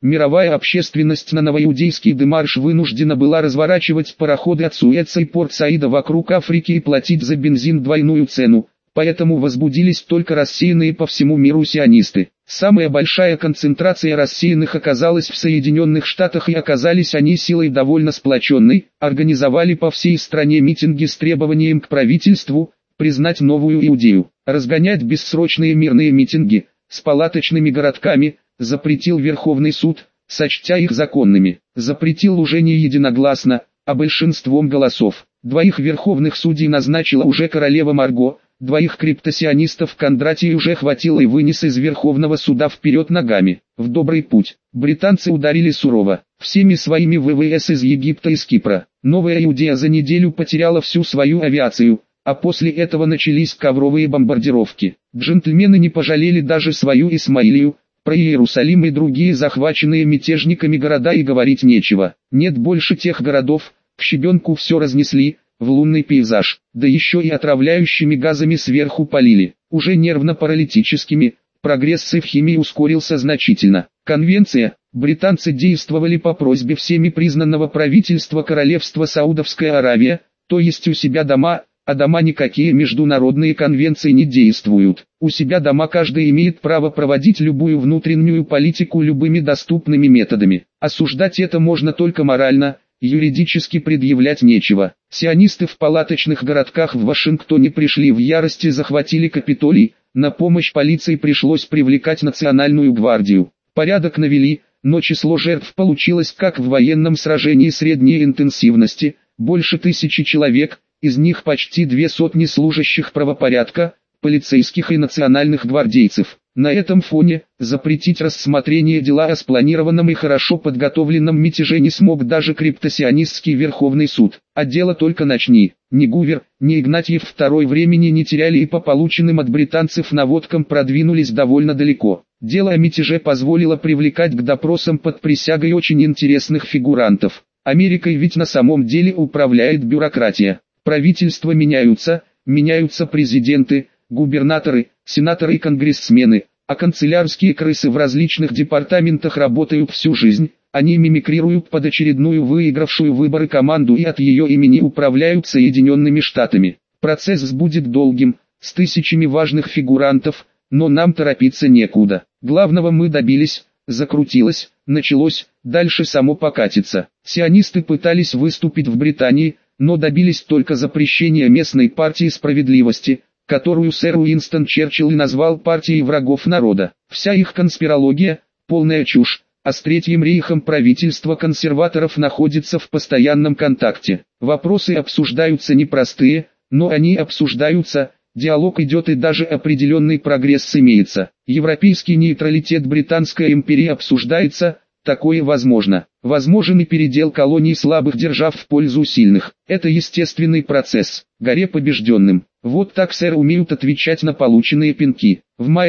мировая общественность на новоиудейский демарш вынуждена была разворачивать пароходы от Суэца и Порт-Саида вокруг Африки и платить за бензин двойную цену, поэтому возбудились только рассеянные по всему миру сионисты. Самая большая концентрация рассеянных оказалась в Соединенных Штатах, и оказались они силой довольно сплоченной, организовали по всей стране митинги с требованием к правительству признать новую Иудею, разгонять бессрочные мирные митинги с палаточными городками запретил Верховный суд, сочтя их законными. Запретил уже не единогласно, а большинством голосов. 2 верховных судей назначила уже королева Марго, 2 криптосионистов Кондратий уже хватило и вынес из Верховного суда вперед ногами. В добрый путь. Британцы ударили сурово, всеми своими ВВС из Египта и с Кипра. Новая Иудея за неделю потеряла всю свою авиацию, а после этого начались ковровые бомбардировки. Джентльмены не пожалели даже свою Исмаилию, про Иерусалим и другие захваченные мятежниками города и говорить нечего. Нет больше тех городов, к щебенку все разнесли, в лунный пейзаж, да еще и отравляющими газами сверху полили. Уже нервно-паралитическими, прогресс в химии ускорился значительно. Конвенция, британцы действовали по просьбе всеми признанного правительства Королевства Саудовская Аравия, то есть у себя дома, а дома никакие международные конвенции не действуют. У себя дома каждый имеет право проводить любую внутреннюю политику любыми доступными методами. Осуждать это можно только морально, юридически предъявлять нечего. Сионисты в палаточных городках в Вашингтоне пришли в ярость и захватили Капитолий, на помощь полиции пришлось привлекать Национальную гвардию. Порядок навели, но число жертв получилось как в военном сражении средней интенсивности, больше 1000 человек, из них почти 200 служащих правопорядка, полицейских и национальных гвардейцев. На этом фоне, запретить рассмотрение дела о спланированном и хорошо подготовленном мятеже не смог даже криптосионистский Верховный суд. А дело только начни. Ни Гувер, ни Игнатьев II времени не теряли и по полученным от британцев наводкам продвинулись довольно далеко. Дело о мятеже позволило привлекать к допросам под присягой очень интересных фигурантов. Америкой ведь на самом деле управляет бюрократия. Правительства меняются, меняются президенты, губернаторы, сенаторы и конгрессмены, а канцелярские крысы в различных департаментах работают всю жизнь, они мимикрируют под очередную выигравшую выборы команду и от ее имени управляют Соединенными Штатами. Процесс будет долгим, с тысячами важных фигурантов, но нам торопиться некуда. Главного мы добились, закрутилось, началось, дальше само покатится. Сионисты пытались выступить в Британии, но добились только запрещения местной партии справедливости, которую сэр Уинстон Черчилль назвал партией врагов народа. Вся их конспирология – полная чушь, а с Третьим рейхом правительство консерваторов находится в постоянном контакте. Вопросы обсуждаются непростые, но они обсуждаются, диалог идет и даже определенный прогресс имеется. Европейский нейтралитет Британской империи обсуждается. Такое возможно. Возможен и передел колоний слабых держав в пользу сильных. Это естественный процесс. Горе побежденным. Вот так, сэр, умеют отвечать на полученные пинки. В мае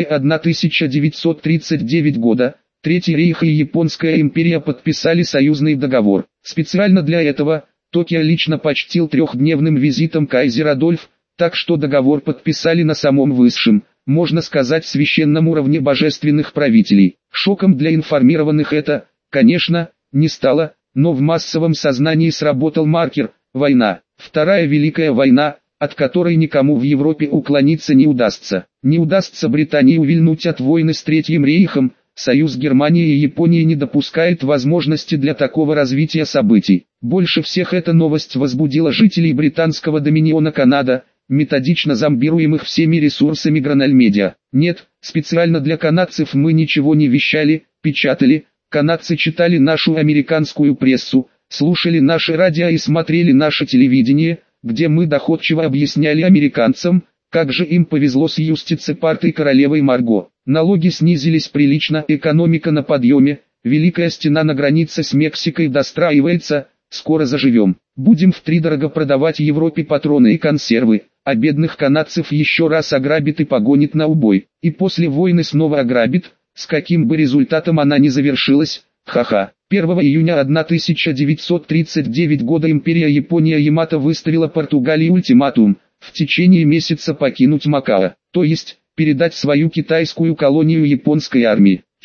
1939 года Третий рейх и Японская империя подписали союзный договор. Специально для этого Токио лично почтил 3-дневным визитом кайзер Адольф, так что договор подписали на самом высшем, можно сказать, священном уровне божественных правителей. Шоком для информированных это, конечно, не стало, но в массовом сознании сработал маркер – война. Вторая Великая война, от которой никому в Европе уклониться не удастся. Не удастся Британии увильнуть от войны с Третьим рейхом, союз Германии и Японии не допускает возможности для такого развития событий. Больше всех эта новость возбудила жителей британского доминиона Канада, методично зомбируемых всеми ресурсами Гранальмедиа. Нет, специально для канадцев мы ничего не вещали, печатали, канадцы читали нашу американскую прессу, слушали наши радио и смотрели наше телевидение, где мы доходчиво объясняли американцам, как же им повезло с юстицепартой королевой Марго. Налоги снизились прилично, экономика на подъеме, Великая стена на границе с Мексикой достраивается, скоро заживем. Будем втридорого продавать Европе патроны и консервы, а бедных канадцев еще раз ограбит и погонит на убой. И после войны снова ограбит, с каким бы результатом она ни завершилась, ха-ха. 1 июня 1939 года империя Япония Ямато выставила Португалии ультиматум, в течение месяца покинуть Макао, то есть, передать свою китайскую колонию японской армии.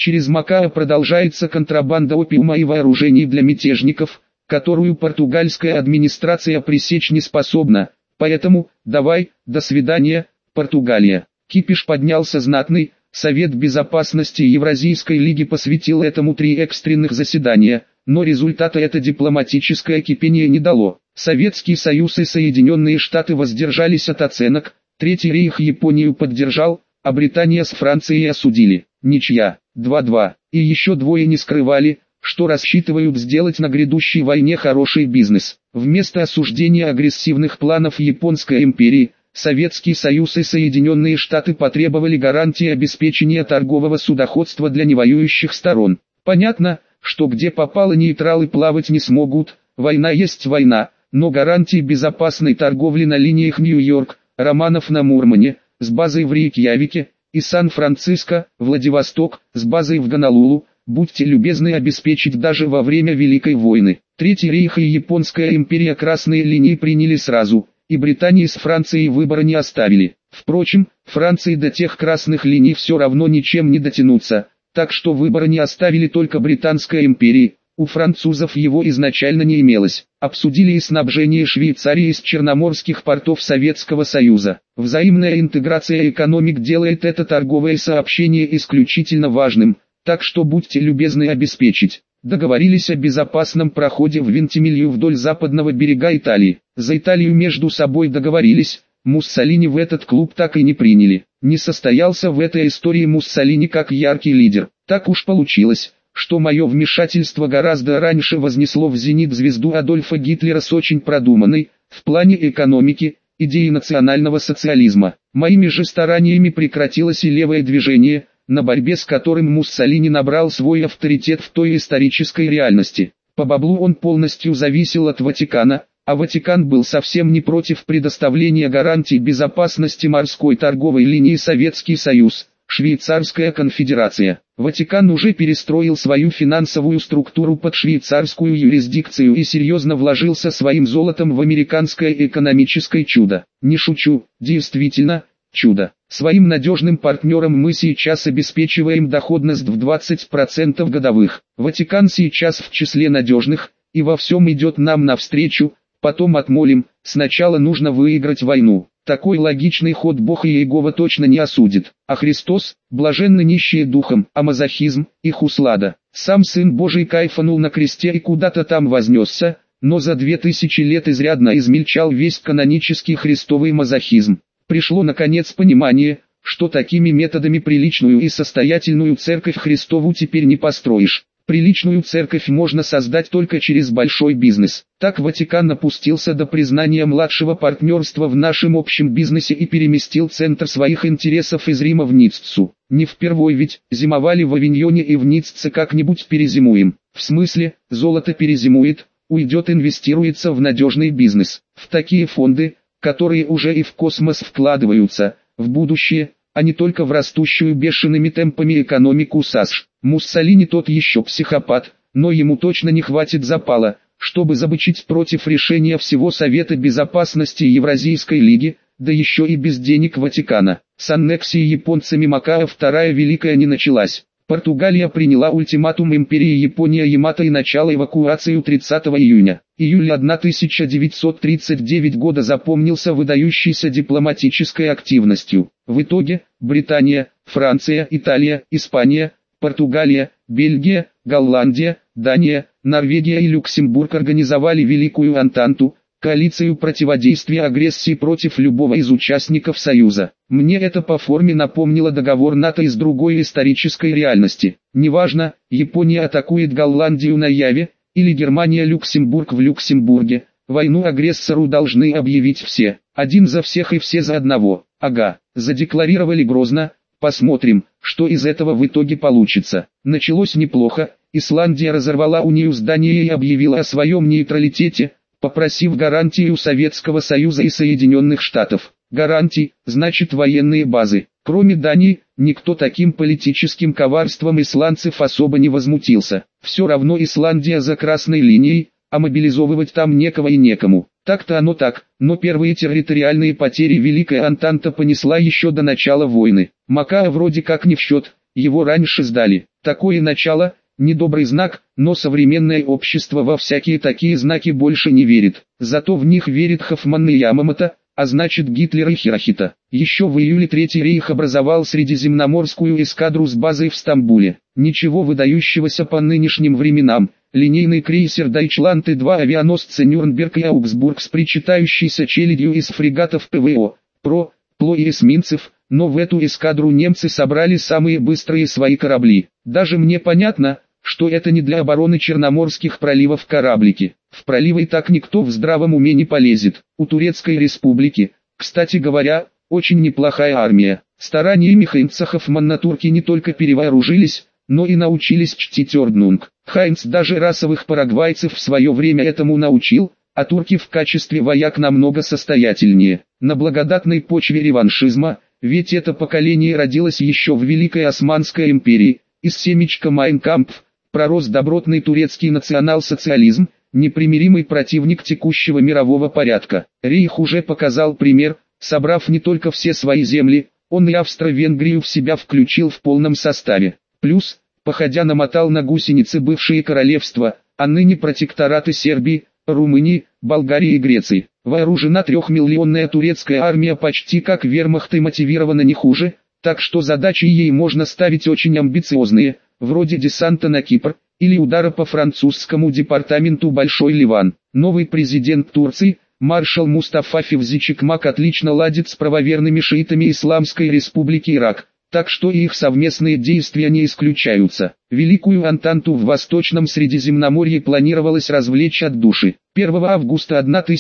Через Макао продолжается контрабанда опиума и вооружений для мятежников, которую португальская администрация пресечь не способна. Поэтому, давай, до свидания, Португалия. Кипиш поднялся знатный. Совет Безопасности Евразийской лиги посвятил этому 3 экстренных заседания, но результата это дипломатическое кипение не дало. Советский Союз и Соединенные Штаты воздержались от оценок, Третий рейх Японию поддержал, а Британия с Францией осудили. Ничья, 2-2, и еще двое не скрывали, что рассчитывают сделать на грядущей войне хороший бизнес. Вместо осуждения агрессивных планов Японской империи, Советский Союз и Соединенные Штаты потребовали гарантии обеспечения торгового судоходства для невоюющих сторон. Понятно, что где попало нейтралы плавать не смогут, война есть война, но гарантии безопасной торговли на линиях Нью-Йорк, Романов на Мурмане, с базой в Рейкьявике, и Сан-Франциско, Владивосток, с базой в Гонолулу, будьте любезны обеспечить даже во время Великой войны. Третий рейх и Японская империя красные линии приняли сразу, и Британии с Францией выбора не оставили. Впрочем, Франции до тех красных линий все равно ничем не дотянуться, так что выбора не оставили только Британской империи, у французов его изначально не имелось. Обсудили и снабжение Швейцарии из черноморских портов Советского Союза. Взаимная интеграция экономик делает это торговое сообщение исключительно важным, так что будьте любезны обеспечить. Договорились о безопасном проходе в Вентимилью вдоль западного берега Италии. За Италию между собой договорились, Муссолини в этот клуб так и не приняли. Не состоялся в этой истории Муссолини как яркий лидер. Так уж получилось, что мое вмешательство гораздо раньше вознесло в зенит звезду Адольфа Гитлера с очень продуманной, в плане экономики, идеей национального социализма. Моими же стараниями прекратилось и левое движение, на борьбе с которым Муссолини набрал свой авторитет в той исторической реальности. По баблу он полностью зависел от Ватикана, а Ватикан был совсем не против предоставления гарантий безопасности морской торговой линии Советский Союз, Швейцарская конфедерация. Ватикан уже перестроил свою финансовую структуру под швейцарскую юрисдикцию и серьезно вложился своим золотом в американское экономическое чудо. Не шучу, действительно, чудо. Своим надежным партнерам мы сейчас обеспечиваем доходность в 20% годовых. Ватикан сейчас в числе надежных, и во всем идет нам навстречу, потом отмолим, сначала нужно выиграть войну. Такой логичный ход Бог и Иегова точно не осудит. А Христос, блаженны нищие духом, а мазохизм, их услада. Сам Сын Божий кайфанул на кресте и куда-то там вознесся, но за 2000 лет изрядно измельчал весь канонический христовый мазохизм. Пришло наконец понимание, что такими методами приличную и состоятельную церковь Христову теперь не построишь. Приличную церковь можно создать только через большой бизнес. Так Ватикан опустился до признания младшего партнерства в нашем общем бизнесе и переместил центр своих интересов из Рима в Ниццу. Не впервой ведь, зимовали в Авиньоне и в Ницце как-нибудь перезимуем. В смысле, золото перезимует, уйдет, инвестируется в надежный бизнес. В такие фонды, которые уже и в космос вкладываются, в будущее, а не только в растущую бешеными темпами экономику САСШ. Муссолини тот еще психопат, но ему точно не хватит запала, чтобы забычить против решения всего Совета Безопасности Евразийской лиги, да еще и без денег Ватикана. С аннексией японцами Макао Вторая Великая не началась. Португалия приняла ультиматум империи Япония-Ямато и начала эвакуацию 30 июня. Июль 1939 года запомнился выдающейся дипломатической активностью. В итоге, Британия, Франция, Италия, Испания, Португалия, Бельгия, Голландия, Дания, Норвегия и Люксембург организовали Великую Антанту, коалицию противодействия агрессии против любого из участников Союза. Мне это по форме напомнило договор НАТО из другой исторической реальности. Неважно, Япония атакует Голландию на Яве, или Германия Люксембург в Люксембурге, войну агрессору должны объявить все. Один за всех и все за одного. Ага, задекларировали грозно, посмотрим, что из этого в итоге получится. Началось неплохо, Исландия разорвала унию с Данией и объявила о своем нейтралитете, попросив гарантии у Советского Союза и Соединенных Штатов. Гарантий, значит военные базы. Кроме Дании, никто таким политическим коварством исландцев особо не возмутился. Все равно Исландия за красной линией, а мобилизовывать там некого и некому. Так-то оно так, но первые территориальные потери Великая Антанта понесла еще до начала войны. Макао вроде как не в счет, его раньше сдали. Такое начало – недобрый знак, но современное общество во всякие такие знаки больше не верит. Зато в них верит Хоффман и Ямамото, а значит Гитлер и Хирохита. Еще в июле Третий рейх образовал Средиземноморскую эскадру с базой в Стамбуле. Ничего выдающегося по нынешним временам. Линейный крейсер Дайчланд и два авианосца Нюрнберг и Аугсбург с причитающейся челядью из фрегатов ПВО, ПЛО и эсминцев, но в эту эскадру немцы собрали самые быстрые свои корабли. Даже мне понятно, что это не для обороны Черноморских проливов кораблики. В проливы и так никто в здравом уме не полезет. У Турецкой республики, кстати говоря, очень неплохая армия. Стараниями Хайнца Хоффмана турки не только перевооружились, но и научились чтить орднунг. Хайнц даже расовых парагвайцев в свое время этому научил, а турки в качестве вояк намного состоятельнее. На благодатной почве реваншизма, ведь это поколение родилось еще в Великой Османской империи, из семечка Майн Кампф, пророс добротный турецкий национал-социализм, непримиримый противник текущего мирового порядка. Рейх уже показал пример, собрав не только все свои земли, он и Австро-Венгрию в себя включил в полном составе. Плюс, походя намотал на гусеницы бывшие королевства, а ныне протектораты Сербии, Румынии, Болгарии и Греции. Вооружена 3-миллионная турецкая армия почти как вермахт и мотивирована не хуже, так что задачи ей можно ставить очень амбициозные, вроде десанта на Кипр, или удара по французскому департаменту Большой Ливан. Новый президент Турции, маршал Мустафа Февзи Чекмак, отлично ладит с правоверными шиитами Исламской Республики Ирак, так что и их совместные действия не исключаются. Великую Антанту в Восточном Средиземноморье планировалось развлечь от души. 1 августа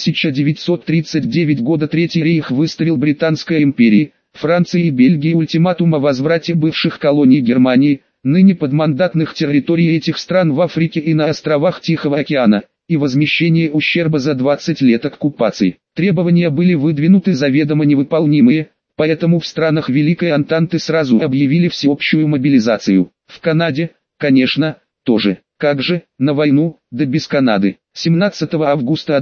1939 года Третий рейх выставил Британской империи, Франции и Бельгии ультиматум о возврате бывших колоний Германии, ныне подмандатных территорий этих стран в Африке и на островах Тихого океана, и возмещение ущерба за 20 лет оккупации. Требования были выдвинуты заведомо невыполнимые, поэтому в странах Великой Антанты сразу объявили всеобщую мобилизацию. В Канаде, конечно, тоже. Как же, на войну, да без Канады. 17 августа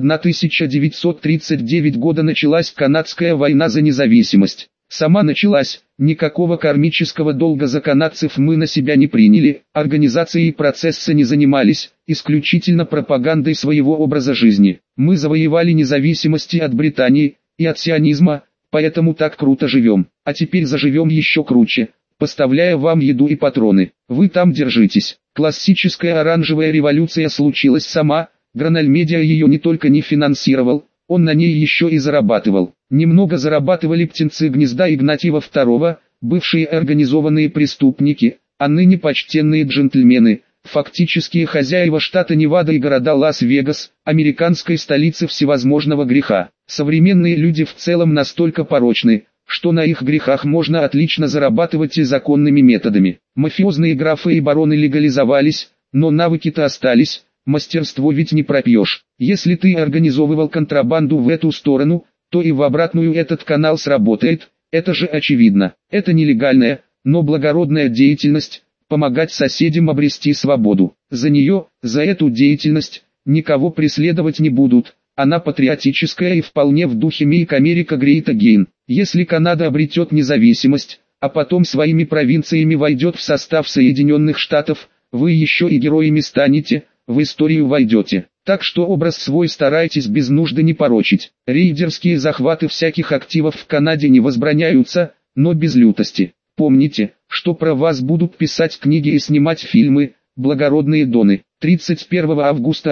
1939 года началась Канадская война за независимость. Сама началась, никакого кармического долга за канадцев мы на себя не приняли, организацией процесса не занимались, исключительно пропагандой своего образа жизни. Мы завоевали независимость и от Британии, и от сионизма, поэтому так круто живем. А теперь заживем еще круче, поставляя вам еду и патроны. Вы там держитесь. Классическая оранжевая революция случилась сама, Гранальмедиа ее не только не финансировал, он на ней еще и зарабатывал. Немного зарабатывали птенцы гнезда Игнатьева II, бывшие организованные преступники, а ныне почтенные джентльмены, фактические хозяева штата Невада и города Лас-Вегас, американской столицы всевозможного греха. Современные люди в целом настолько порочны, что на их грехах можно отлично зарабатывать и законными методами. Мафиозные графы и бароны легализовались, но навыки-то остались, мастерство ведь не пропьешь. Если ты организовывал контрабанду в эту сторону, то и в обратную этот канал сработает, это же очевидно. Это нелегальная, но благородная деятельность, помогать соседям обрести свободу. За нее, за эту деятельность, никого преследовать не будут. Она патриотическая и вполне в духе Make America Great Again. Если Канада обретет независимость, а потом своими провинциями войдет в состав Соединенных Штатов, вы еще и героями станете, в историю войдете. Так что образ свой старайтесь без нужды не порочить. Рейдерские захваты всяких активов в Канаде не возбраняются, но без лютости. Помните, что про вас будут писать книги и снимать фильмы, благородные доны. 31 августа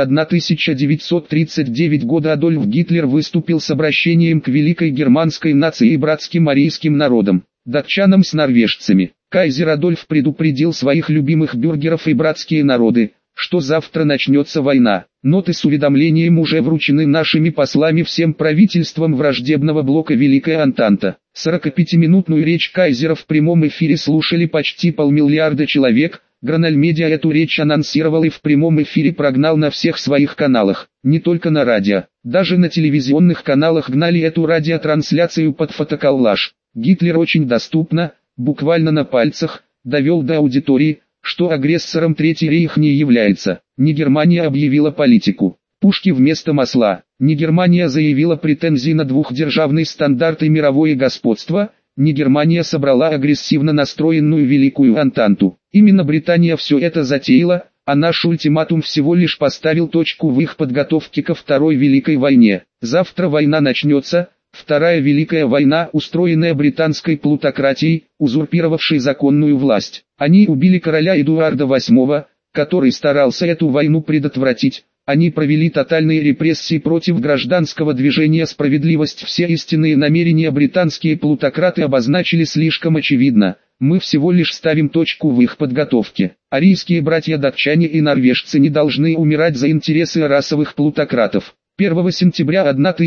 1939 года Адольф Гитлер выступил с обращением к великой германской нации и братским арийским народам, датчанам с норвежцами. Кайзер Адольф предупредил своих любимых бюргеров и братские народы, что завтра начнется война. Ноты с уведомлением уже вручены нашими послами всем правительствам враждебного блока Великая Антанта. 45-минутную речь Кайзера в прямом эфире слушали почти 500 000 человек. Гранальмедиа эту речь анонсировал и в прямом эфире прогнал на всех своих каналах, не только на радио. Даже на телевизионных каналах гнали эту радиотрансляцию под фотоколлаж. Гитлер очень доступно, буквально на пальцах, довел до аудитории, что агрессором Третий рейх не является. Не Германия объявила политику. Пушки вместо масла. Не Германия заявила претензии на двухдержавный стандарт и мировое господство. не Германия собрала агрессивно настроенную Великую Антанту. Именно Британия все это затеяла, а наш ультиматум всего лишь поставил точку в их подготовке ко Второй Великой войне. Завтра война начнется, Вторая Великая война, устроенная британской плутократией, узурпировавшей законную власть. Они убили короля Эдуарда VIII, который старался эту войну предотвратить. Они провели тотальные репрессии против гражданского движения «Справедливость». Все истинные намерения британские плутократы обозначили слишком очевидно. Мы всего лишь ставим точку в их подготовке. Арийские братья-датчане и норвежцы не должны умирать за интересы расовых плутократов. 1 сентября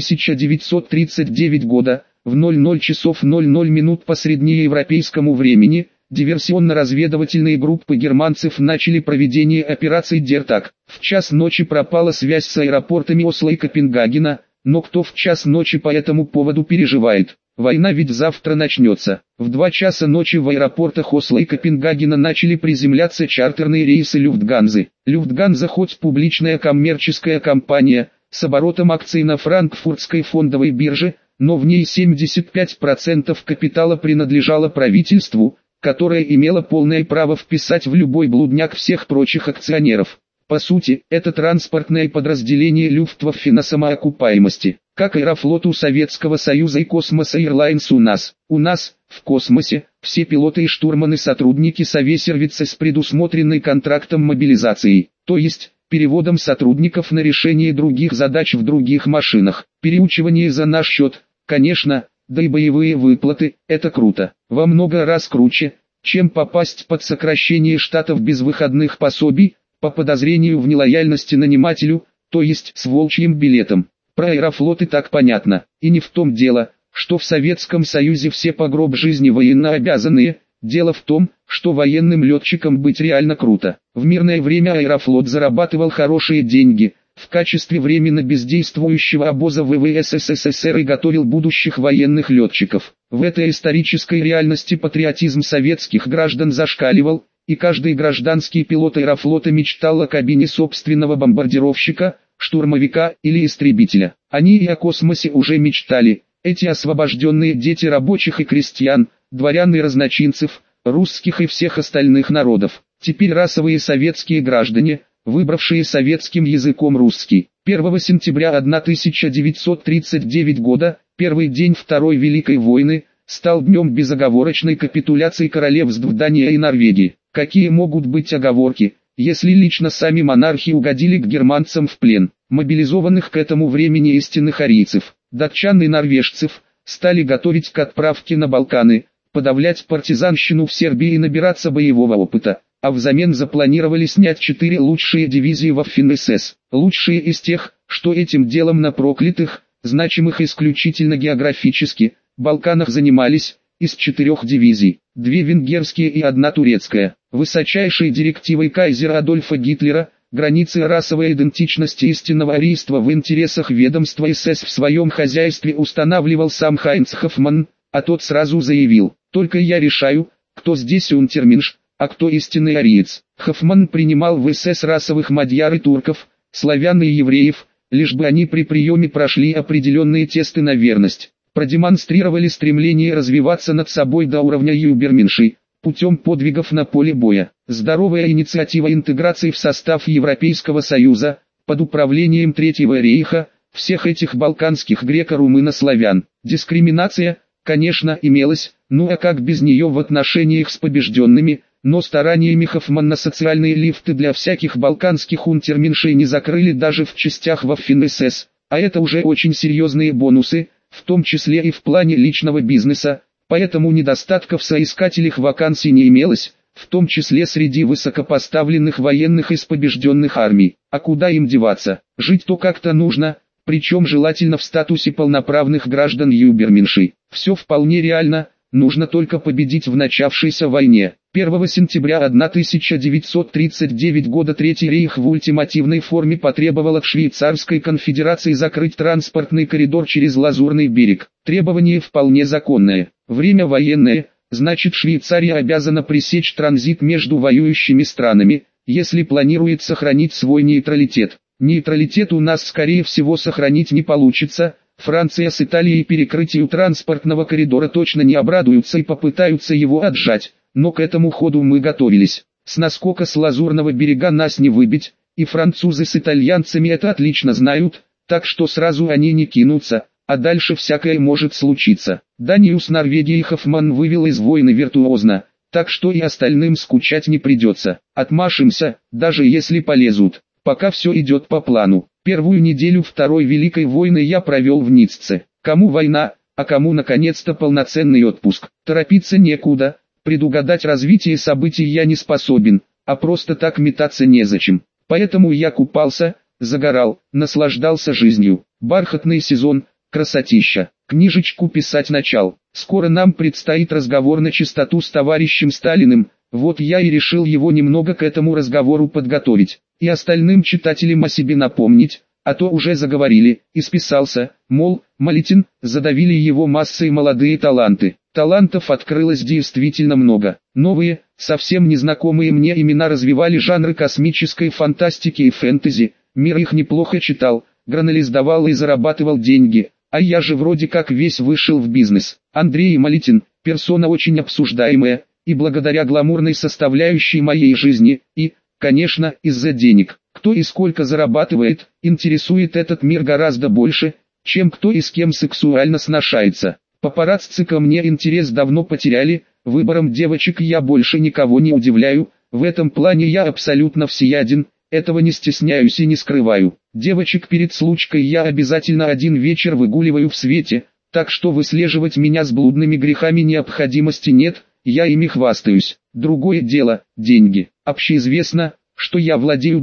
1939 года, в 00 часов 00 минут по среднеевропейскому времени, диверсионно-разведывательные группы германцев начали проведение операции «Дертак». В час ночи пропала связь с аэропортами Осло и Копенгагена, но кто в час ночи по этому поводу переживает? Война ведь завтра начнется. В 2 часа ночи в аэропортах Осло и Копенгагена начали приземляться чартерные рейсы Люфтганзы. Люфтганза хоть публичная коммерческая компания, с оборотом акций на франкфуртской фондовой бирже, но в ней 75% капитала принадлежало правительству, которое имело полное право вписать в любой блудняк всех прочих акционеров. По сути, это транспортное подразделение Люфтваффе на самоокупаемости, как Аэрофлот у Советского Союза и Космос Airlines у нас. У нас, в космосе, все пилоты и штурманы сотрудники Совесервица с предусмотренной контрактом мобилизацией, то есть, переводом сотрудников на решение других задач в других машинах. Переучивание за наш счет, конечно, да и боевые выплаты, это круто. Во много раз круче, чем попасть под сокращение штатов без выходных пособий, по подозрению в нелояльности нанимателю, то есть с волчьим билетом. Про Аэрофлот и так понятно. И не в том дело, что в Советском Союзе все по гроб жизни военнообязанные. Дело в том, что военным летчикам быть реально круто. В мирное время Аэрофлот зарабатывал хорошие деньги, в качестве временно бездействующего обоза ВВС СССР и готовил будущих военных летчиков. В этой исторической реальности патриотизм советских граждан зашкаливал, и каждый гражданский пилот Аэрофлота мечтал о кабине собственного бомбардировщика, штурмовика или истребителя. Они и о космосе уже мечтали. Эти освобожденные дети рабочих и крестьян, дворян и разночинцев, русских и всех остальных народов. Теперь расовые советские граждане, выбравшие советским языком русский. 1 сентября 1939 года, первый день Второй Великой войны, стал днем безоговорочной капитуляции королевств Дания и Норвегии. Какие могут быть оговорки, если лично сами монархи угодили к германцам в плен? Мобилизованных к этому времени истинных арийцев, датчан и норвежцев, стали готовить к отправке на Балканы, подавлять партизанщину в Сербии и набираться боевого опыта, а взамен запланировали снять 4 лучшие дивизии Waffen-СС, лучшие из тех, что этим делом на проклятых, значимых исключительно географически, Балканах занимались, из 4 дивизий, 2 венгерские и 1 турецкая. Высочайшей директивой кайзера Адольфа Гитлера, границы расовой идентичности истинного арийства в интересах ведомства СС в своем хозяйстве устанавливал сам Хайнц Хоффман, а тот сразу заявил: «Только я решаю, кто здесь унтерменш, а кто истинный ариец». Хоффман принимал в СС расовых мадьяр и турков, славян и евреев, лишь бы они при приеме прошли определенные тесты на верность, продемонстрировали стремление развиваться над собой до уровня юберменшей, путем подвигов на поле боя. Здоровая инициатива интеграции в состав Европейского Союза, под управлением Третьего рейха, всех этих балканских греко-румыно-славян. Дискриминация, конечно, имелась, ну а как без нее в отношениях с побежденными, но стараниями Хоффмана социальные лифты для всяких балканских унтерменшей не закрыли даже в частях Waffen-СС, а это уже очень серьезные бонусы, в том числе и в плане личного бизнеса, поэтому недостатков в соискателях вакансий не имелось, в том числе среди высокопоставленных военных из побежденных армий. А куда им деваться? Жить-то как-то нужно, причем желательно в статусе полноправных граждан юберменшей. Все вполне реально, нужно только победить в начавшейся войне. 1 сентября 1939 года Третий рейх в ультимативной форме потребовал от Швейцарской конфедерации закрыть транспортный коридор через Лазурный берег. Требование вполне законное. Время военное, значит Швейцария обязана пресечь транзит между воюющими странами, если планирует сохранить свой нейтралитет. Нейтралитет у нас скорее всего сохранить не получится, Франция с Италией перекрытию транспортного коридора точно не обрадуются и попытаются его отжать, но к этому ходу мы готовились. С наскока с Лазурного берега нас не выбить, и французы с итальянцами это отлично знают, так что сразу они не кинутся, а дальше всякое может случиться. Данию с Норвегией Хоффман вывел из войны виртуозно, так что и остальным скучать не придется. Отмашемся, даже если полезут. Пока все идет по плану. Первую неделю Второй Великой войны я провел в Ницце. Кому война, а кому наконец-то полноценный отпуск. Торопиться некуда, предугадать развитие событий я не способен, а просто так метаться незачем. Поэтому я купался, загорал, наслаждался жизнью. Бархатный сезон, красотища. Книжечку писать начал. Скоро нам предстоит разговор на чистоту с товарищем Сталиным, вот я и решил его немного к этому разговору подготовить. И остальным читателям о себе напомнить, а то уже заговорили, и списался, мол, Малетин, задавили его массой молодые таланты. Талантов открылось действительно много. Новые, совсем незнакомые мне имена развивали жанры космической фантастики и фэнтези, мир их неплохо читал, гранализдавал и зарабатывал деньги, а я же вроде как весь вышел в бизнес. Андрей Малетин, персона очень обсуждаемая, и благодаря гламурной составляющей моей жизни, и, конечно, из-за денег. Кто и сколько зарабатывает, интересует этот мир гораздо больше, чем кто и с кем сексуально сношается. Папарацци ко мне интерес давно потеряли, выбором девочек я больше никого не удивляю, в этом плане я абсолютно всеяден, этого не стесняюсь и не скрываю. Девочек перед случкой я обязательно один вечер выгуливаю в свете, так что выслеживать меня с блудными грехами необходимости нет, я ими хвастаюсь. Другое дело – деньги. Общеизвестно, что я владею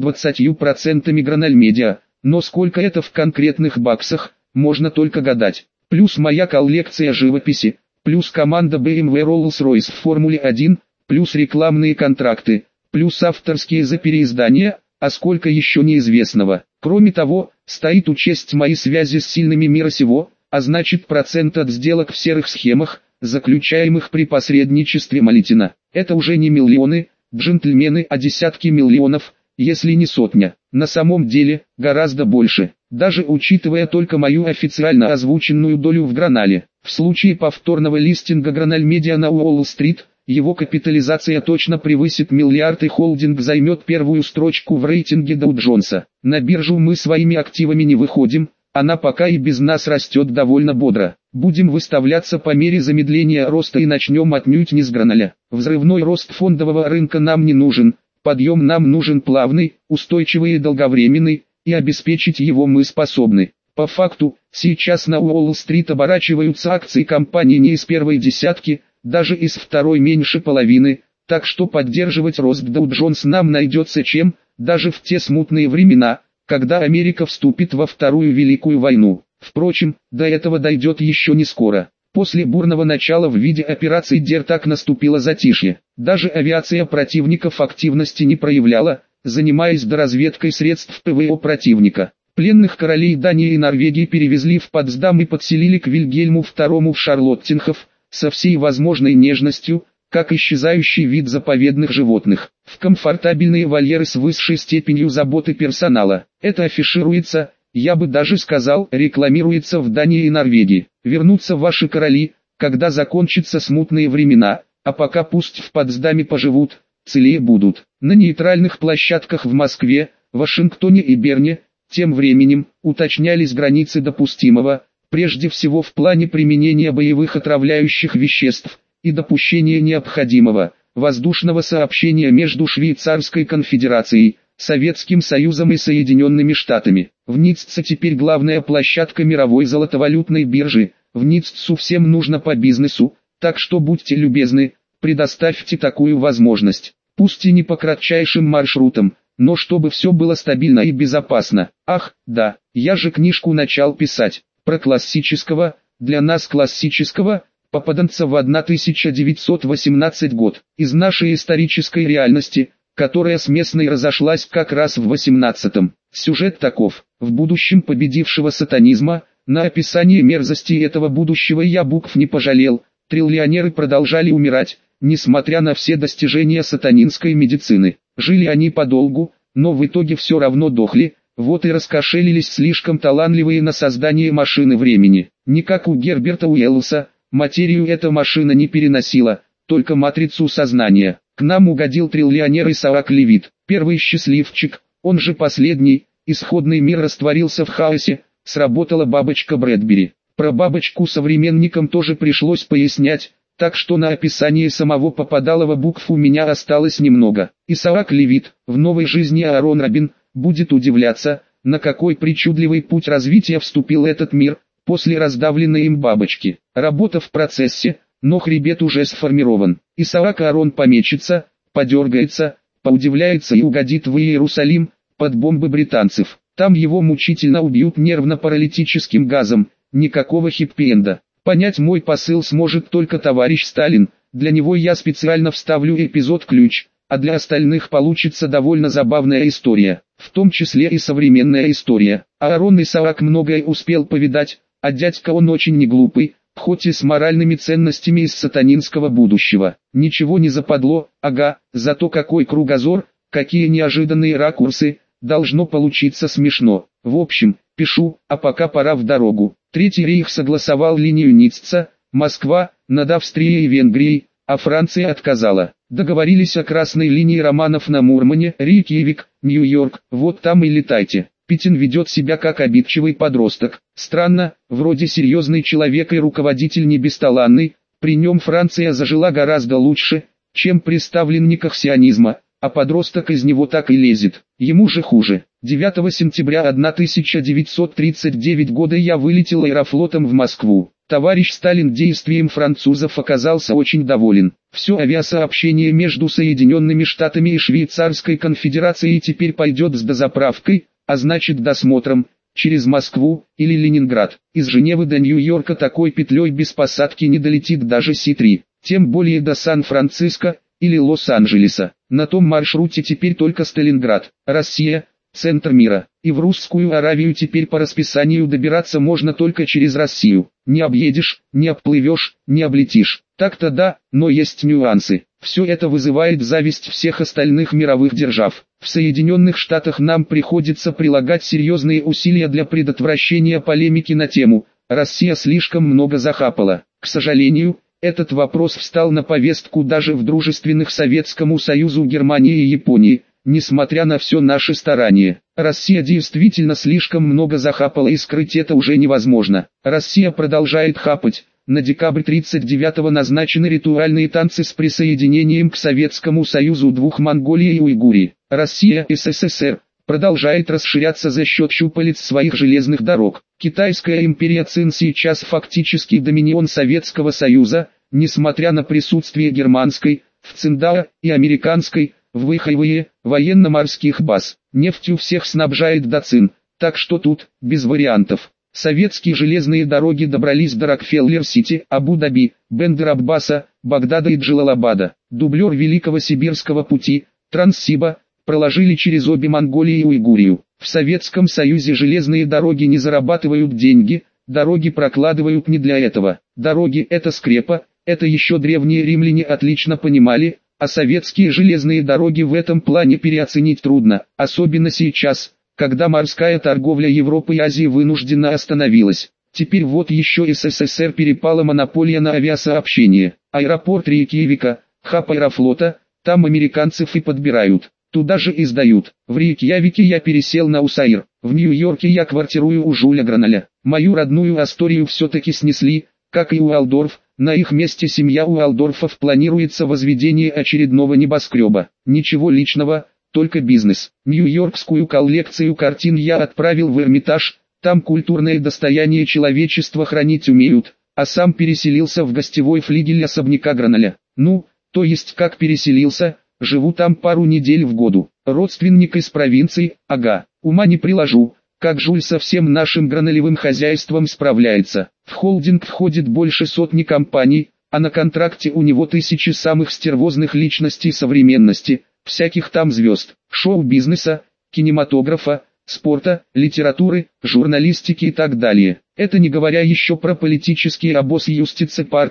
20% Гранальмедиа, но сколько это в конкретных баксах, можно только гадать. Плюс моя коллекция живописи, плюс команда BMW Rolls-Royce в Формуле 1, плюс рекламные контракты, плюс авторские за переиздания, а сколько еще неизвестного. Кроме того, стоит учесть мои связи с сильными мира сего, а значит процент от сделок в серых схемах, заключаемых при посредничестве Малетина. Это уже не миллионы, джентльмены, а десятки миллионов, если не сотня. На самом деле, гораздо больше, даже учитывая только мою официально озвученную долю в Гранале. В случае повторного листинга Гранальмедиа на Уолл-стрит, его капитализация точно превысит миллиард и холдинг займет первую строчку в рейтинге Доу Джонса. На биржу мы своими активами не выходим, она пока и без нас растет довольно бодро. Будем выставляться по мере замедления роста и начнем отнюдь не с Граналя. Взрывной рост фондового рынка нам не нужен, подъем нам нужен плавный, устойчивый и долговременный, и обеспечить его мы способны. По факту, сейчас на Уолл-стрит оборачиваются акции компаний не из первой десятки, даже из второй меньше половины, так что поддерживать рост Dow Jones нам найдется чем, даже в те смутные времена, когда Америка вступит во Вторую Великую войну. Впрочем, до этого дойдет еще не скоро. После бурного начала в виде операции «Дертак» наступило затишье. Даже авиация противников активности не проявляла, занимаясь доразведкой средств ПВО противника. Пленных королей Дании и Норвегии перевезли в Потсдам и подселили к Вильгельму II в Шарлоттенхоф, со всей возможной нежностью, как исчезающий вид заповедных животных, в комфортабельные вольеры с высшей степенью заботы персонала. Это афишируется, я бы даже сказал, рекламируется в Дании и Норвегии. Вернутся ваши короли, когда закончатся смутные времена, а пока пусть в Потсдаме поживут, целее будут. На нейтральных площадках в Москве, Вашингтоне и Берне, тем временем, уточнялись границы допустимого, прежде всего в плане применения боевых отравляющих веществ, и допущения необходимого, воздушного сообщения между Швейцарской конфедерацией, Советским Союзом и Соединенными Штатами. В Ницце теперь главная площадка мировой золотовалютной биржи, в Ниццу всем нужно по бизнесу, так что будьте любезны, предоставьте такую возможность, пусть и не по кратчайшим маршрутам, но чтобы все было стабильно и безопасно. Ах, да, я же книжку начал писать, про классического, для нас классического, попаданца в 1918 год, из нашей исторической реальности, которая с местной разошлась как раз в 18-м. Сюжет таков: в будущем победившего сатанизма, на описание мерзости этого будущего я букв не пожалел, триллионеры продолжали умирать, несмотря на все достижения сатанинской медицины. Жили они подолгу, но в итоге все равно дохли, Вот и раскошелились слишком талантливые на создание машины времени. Не как у Герберта Уэллса, материю эта машина не переносила, только матрицу сознания. К нам угодил триллионер Исаак Левит, первый счастливчик, он же последний. Исходный мир растворился в хаосе, сработала бабочка Брэдбери. Про бабочку современникам тоже пришлось пояснять, так что на описание самого Попадалова букв у меня осталось немного. Исаак Левит, в новой жизни Аарон Рабин, будет удивляться, на какой причудливый путь развития вступил этот мир, после раздавленной им бабочки. Работа в процессе, но хребет уже сформирован. Исаак Аарон помечется, подергается, поудивляется и угодит в Иерусалим, под бомбы британцев. Там его мучительно убьют нервно-паралитическим газом, никакого хиппи-энда. Понять мой посыл сможет только товарищ Сталин, для него я специально вставлю эпизод-ключ, а для остальных получится довольно забавная история, в том числе и современная история. Аарон Исаак многое успел повидать, а дядька он очень не глупый, хоть и с моральными ценностями из сатанинского будущего. Ничего не западло, ага, зато какой кругозор, какие неожиданные ракурсы. Должно получиться смешно. В общем, пишу, а пока пора в дорогу. Третий рейх согласовал линию Ницца, Москва, над Австрией и Венгрией, а Франция отказала. Договорились о красной линии романов на Мурмане, Рейкьявик, Нью-Йорк, вот там и летайте. Петин ведет себя как обидчивый подросток. Странно, вроде серьезный человек и руководитель не бесталанный, при нем Франция зажила гораздо лучше, чем при ставленниках сионизма. А подросток из него так и лезет, ему же хуже. 9 сентября 1939 года я вылетел аэрофлотом в Москву. Товарищ Сталин действием французов оказался очень доволен. Все авиасообщение между Соединенными Штатами и Швейцарской Конфедерацией теперь пойдет с дозаправкой, а значит досмотром, через Москву или Ленинград. Из Женевы до Нью-Йорка такой петлей без посадки не долетит даже Си-3, тем более до Сан-Франциско или Лос-Анджелеса. На том маршруте теперь только Сталинград, Россия, центр мира. И в Русскую Аравию теперь по расписанию добираться можно только через Россию. Не объедешь, не обплывешь, не облетишь. Так-то да, но есть нюансы. Все это вызывает зависть всех остальных мировых держав. В Соединенных Штатах нам приходится прилагать серьезные усилия для предотвращения полемики на тему «Россия слишком много захапала». К сожалению, этот вопрос встал на повестку даже в дружественных Советскому Союзу Германии и Японии, несмотря на все наши старания. Россия действительно слишком много захапала, и скрыть это уже невозможно. Россия продолжает хапать. На декабрь 1939 назначены ритуальные танцы с присоединением к Советскому Союзу двух Монголии и Уйгурии. Россия, СССР, продолжает расширяться за счет щупалец своих железных дорог. Китайская империя Цин сейчас фактически доминион Советского Союза, несмотря на присутствие германской, в Циндао, и американской, в Вэйхайвэе, военно-морских баз. Нефтью всех снабжает Дацин, так что тут, без вариантов. Советские железные дороги добрались до Рокфеллер-Сити, Абу-Даби, Бендер-Аббаса, Багдада и Джалалабада. Дублер Великого Сибирского пути, Транссиба, проложили через обе Монголии и Уйгурию. В Советском Союзе железные дороги не зарабатывают деньги, дороги прокладывают не для этого. Дороги – это скрепа, это еще древние римляне отлично понимали, а советские железные дороги в этом плане переоценить трудно, особенно сейчас, когда морская торговля Европы и Азии вынуждена остановилась. Теперь вот еще СССР перепала монополия на авиасообщение. Аэропорт Рейкьявика, хаб Аэрофлота, там американцев и подбирают. Туда же и сдают. В Рейкьявике я пересел на Усаир. В Нью-Йорке я квартирую у Жюля Граналя. Мою родную Асторию все-таки снесли, как и Уалдорф. На их месте семья Уалдорфов планируется возведение очередного небоскреба. Ничего личного, только бизнес. Нью-Йоркскую коллекцию картин я отправил в Эрмитаж. Там культурное достояние человечества хранить умеют. А сам переселился в гостевой флигель особняка Граналя. Ну, то есть как переселился? Живу там пару недель в году. Родственник из провинции, ага. Ума не приложу, как Жюль со всем нашим гранолевым хозяйством справляется. В холдинг входит больше сотни компаний, а на контракте у него тысячи самых стервозных личностей современности, всяких там звезд, шоу-бизнеса, кинематографа, спорта, литературы, журналистики и так далее. Это не говоря еще про политический обоз юстице-парты,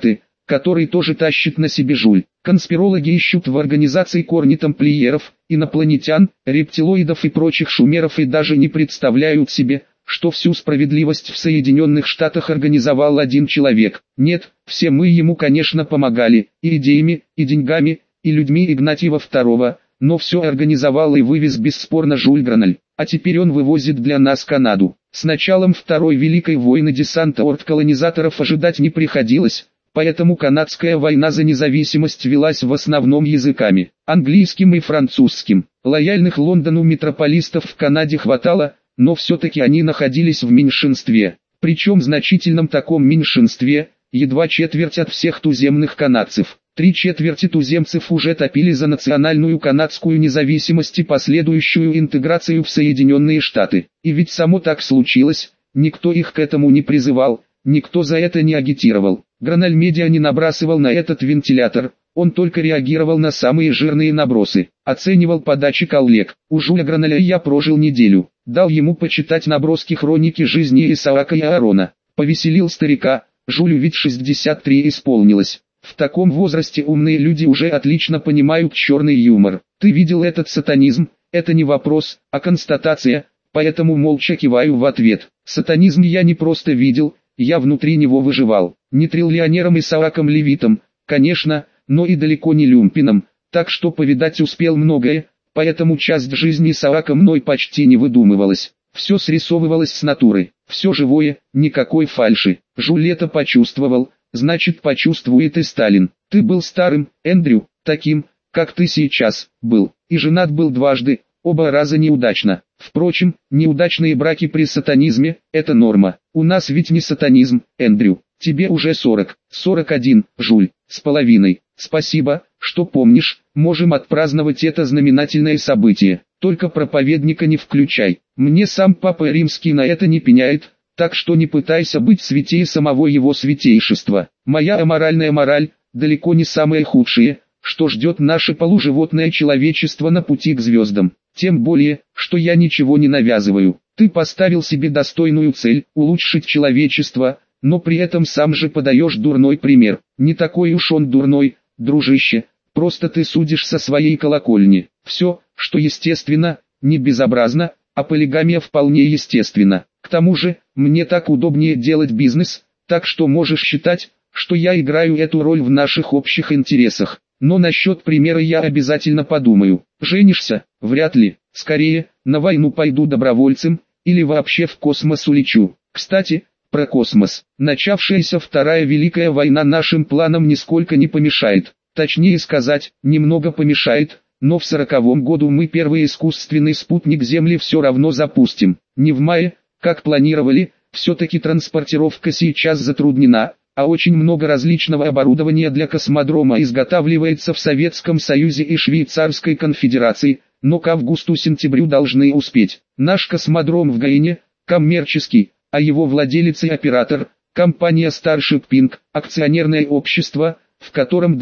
который тоже тащит на себе жуль. Конспирологи ищут в организации корни тамплиеров, инопланетян, рептилоидов и прочих шумеров и даже не представляют себе, что всю справедливость в Соединенных Штатах организовал один человек. Нет, все мы ему, конечно, помогали, и идеями, и деньгами, и людьми Игнатьева II, но все организовал и вывез бесспорно Жюль Граналь. А теперь он вывозит для нас Канаду. С началом Второй Великой войны десанта от колонизаторов ожидать не приходилось, поэтому канадская война за независимость велась в основном языками, английским и французским. Лояльных Лондону метрополистов в Канаде хватало, но все-таки они находились в меньшинстве. Причем значительном таком меньшинстве, едва четверть от всех туземных канадцев. 3/4 туземцев уже топили за национальную канадскую независимость и последующую интеграцию в Соединенные Штаты. И ведь само так случилось, никто их к этому не призывал, никто за это не агитировал. Граналь Медиа не набрасывал на этот вентилятор, он только реагировал на самые жирные набросы, оценивал подачи коллег. У Жюля Граналя я прожил неделю, дал ему почитать наброски хроники жизни Исаака и Аарона. Повеселил старика, Жюлю ведь 63 исполнилось. В таком возрасте умные люди уже отлично понимают черный юмор. Ты видел этот сатанизм? Это не вопрос, а констатация, поэтому молча киваю в ответ. Сатанизм я не просто видел, я внутри него выживал. Не триллионером Исааком Левитом, конечно, но и далеко не люмпином, так что повидать успел многое, поэтому часть жизни Исаака мной почти не выдумывалась. Все срисовывалось с натуры, все живое, никакой фальши. Жюль это почувствовал, значит почувствует и Сталин. Ты был старым, Эндрю, таким, как ты сейчас был, и женат был дважды, оба раза неудачно. Впрочем, неудачные браки при сатанизме – это норма. У нас ведь не сатанизм, Эндрю. Тебе уже 40, 41, Жюль, с половиной. Спасибо, что помнишь, можем отпраздновать это знаменательное событие. Только проповедника не включай. Мне сам Папа Римский на это не пеняет, так что не пытайся быть святее самого его святейшества. Моя аморальная мораль, далеко не самое худшее, что ждет наше полуживотное человечество на пути к звездам. Тем более, что я ничего не навязываю. Ты поставил себе достойную цель – улучшить человечество, но при этом сам же подаешь дурной пример. Не такой уж он дурной, дружище, просто ты судишь со своей колокольни. Все, что естественно, не безобразно, а полигамия вполне естественна. К тому же, мне так удобнее делать бизнес, так что можешь считать, что я играю эту роль в наших общих интересах. Но насчет примера я обязательно подумаю. Женишься? Вряд ли. Скорее, на войну пойду добровольцем, или вообще в космос улечу. Кстати, про космос. Начавшаяся Вторая Великая война нашим планам нисколько не помешает. Точнее сказать, немного помешает, но в 40-м году мы первый искусственный спутник Земли все равно запустим. Не в мае, как планировали, все-таки транспортировка сейчас затруднена, а очень много различного оборудования для космодрома изготавливается в Советском Союзе и Швейцарской Конфедерации, но к августу-сентябрю должны успеть. Наш космодром в Гаине, коммерческий, а его владелец и оператор, компания Starship акционерное общество, в котором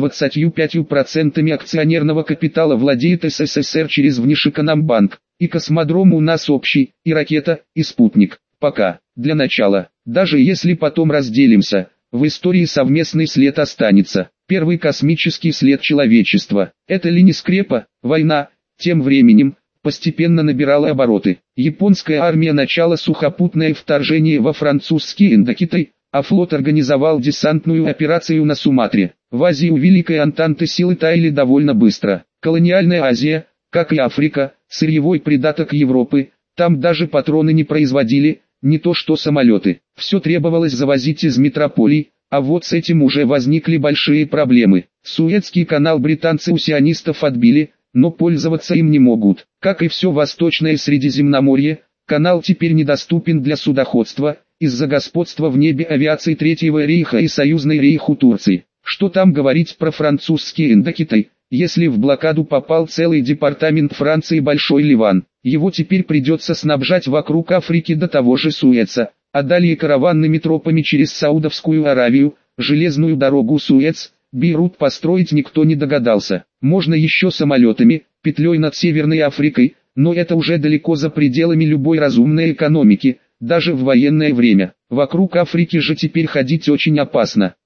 25% акционерного капитала владеет СССР через Внешэкономбанк, и космодром у нас общий, и ракета, и спутник. Пока, для начала, даже если потом разделимся, в истории совместный след останется. Первый космический след человечества. Это ли не скрепа? Война, тем временем, постепенно набирала обороты. Японская армия начала сухопутное вторжение во французский Индокитай, а флот организовал десантную операцию на Суматре. В Азии у Великой Антанты силы таяли довольно быстро. Колониальная Азия, как и Африка, сырьевой придаток Европы, там даже патроны не производили, не то что самолеты. Все требовалось завозить из метрополий, а вот с этим уже возникли большие проблемы. Суэцкий канал британцы у сионистов отбили, но пользоваться им не могут. Как и все Восточное Средиземноморье, канал теперь недоступен для судоходства, из-за господства в небе авиации Третьего рейха и Союзной рейху Турции. Что там говорить про французский Индокитай, если в блокаду попал целый департамент Франции Большой Ливан. Его теперь придется снабжать вокруг Африки до того же Суэца, а далее караванными тропами через Саудовскую Аравию, железную дорогу Суэц, Бейрут построить никто не догадался. Можно еще самолетами, петлей над Северной Африкой, но это уже далеко за пределами любой разумной экономики, даже в военное время. Вокруг Африки же теперь ходить очень опасно.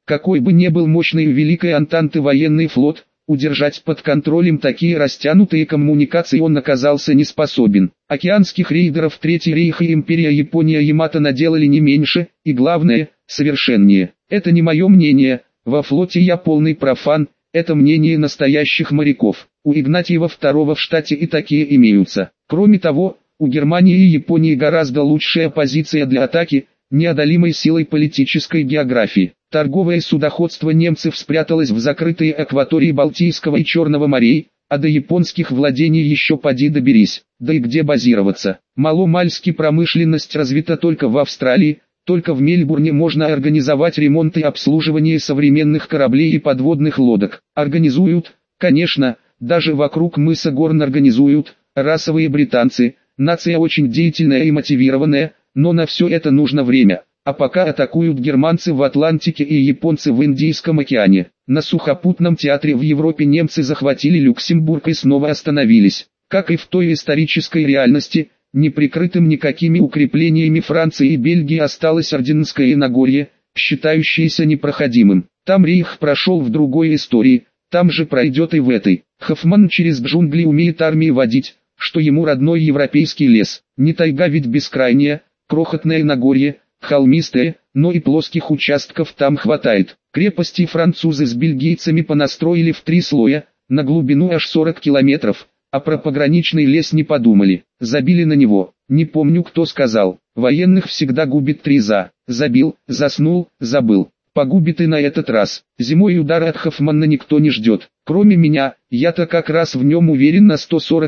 Какой бы ни был мощный у Великой Антанты военный флот, удержать под контролем такие растянутые коммуникации он оказался не способен. Океанских рейдеров Третий Рейх и Империя Япония-Ямато наделали не меньше, и главное, совершеннее. Это не мое мнение, во флоте я полный профан, это мнение настоящих моряков. У Игнатьева II в штате и такие имеются. Кроме того, у Германии и Японии гораздо лучшая позиция для атаки, неодолимой силой политической географии. Торговое судоходство немцев спряталось в закрытые акватории Балтийского и Черного морей, а до японских владений еще поди доберись, да и где базироваться. Маломальски промышленность развита только в Австралии, только в Мельбурне можно организовать ремонт и обслуживание современных кораблей и подводных лодок. Организуют, конечно, даже вокруг мыса Горн организуют, расовые британцы, нация очень деятельная и мотивированная, но на все это нужно время. А пока атакуют германцы в Атлантике и японцы в Индийском океане. На сухопутном театре в Европе немцы захватили Люксембург и снова остановились. Как и в той исторической реальности, не прикрытым никакими укреплениями Франции и Бельгии осталось Орденское Нагорье, считающееся непроходимым. Там рейх прошел в другой истории, там же пройдет и в этой. Хоффман через джунгли умеет армии водить, что ему родной европейский лес. Не тайга ведь бескрайняя, крохотное Нагорье, холмистые, но и плоских участков там хватает. Крепости французы с бельгийцами понастроили в 3 слоя, на глубину аж 40 километров, а про пограничный лес не подумали, забили на него. Не помню кто сказал, военных всегда губит 3 за. Забил, заснул, забыл. Погубит и на этот раз. Зимой удара от Хоффмана никто не ждет. Кроме меня, я-то как раз в нем уверен на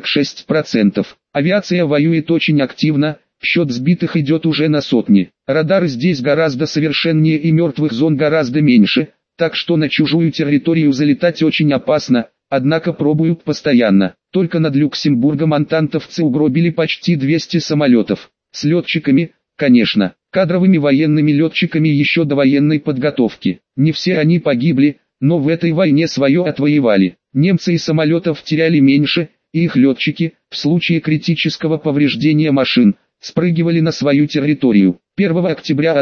146%. Авиация воюет очень активно. Счет сбитых идет уже на сотни. Радары здесь гораздо совершеннее и мертвых зон гораздо меньше, так что на чужую территорию залетать очень опасно, однако пробуют постоянно. Только над Люксембургом антантовцы угробили почти 200 самолетов. С летчиками, конечно, кадровыми военными летчиками еще до военной подготовки. Не все они погибли, но в этой войне свое отвоевали. Немцы и самолетов теряли меньше, и их летчики, в случае критического повреждения машин, спрыгивали на свою территорию. 1 октября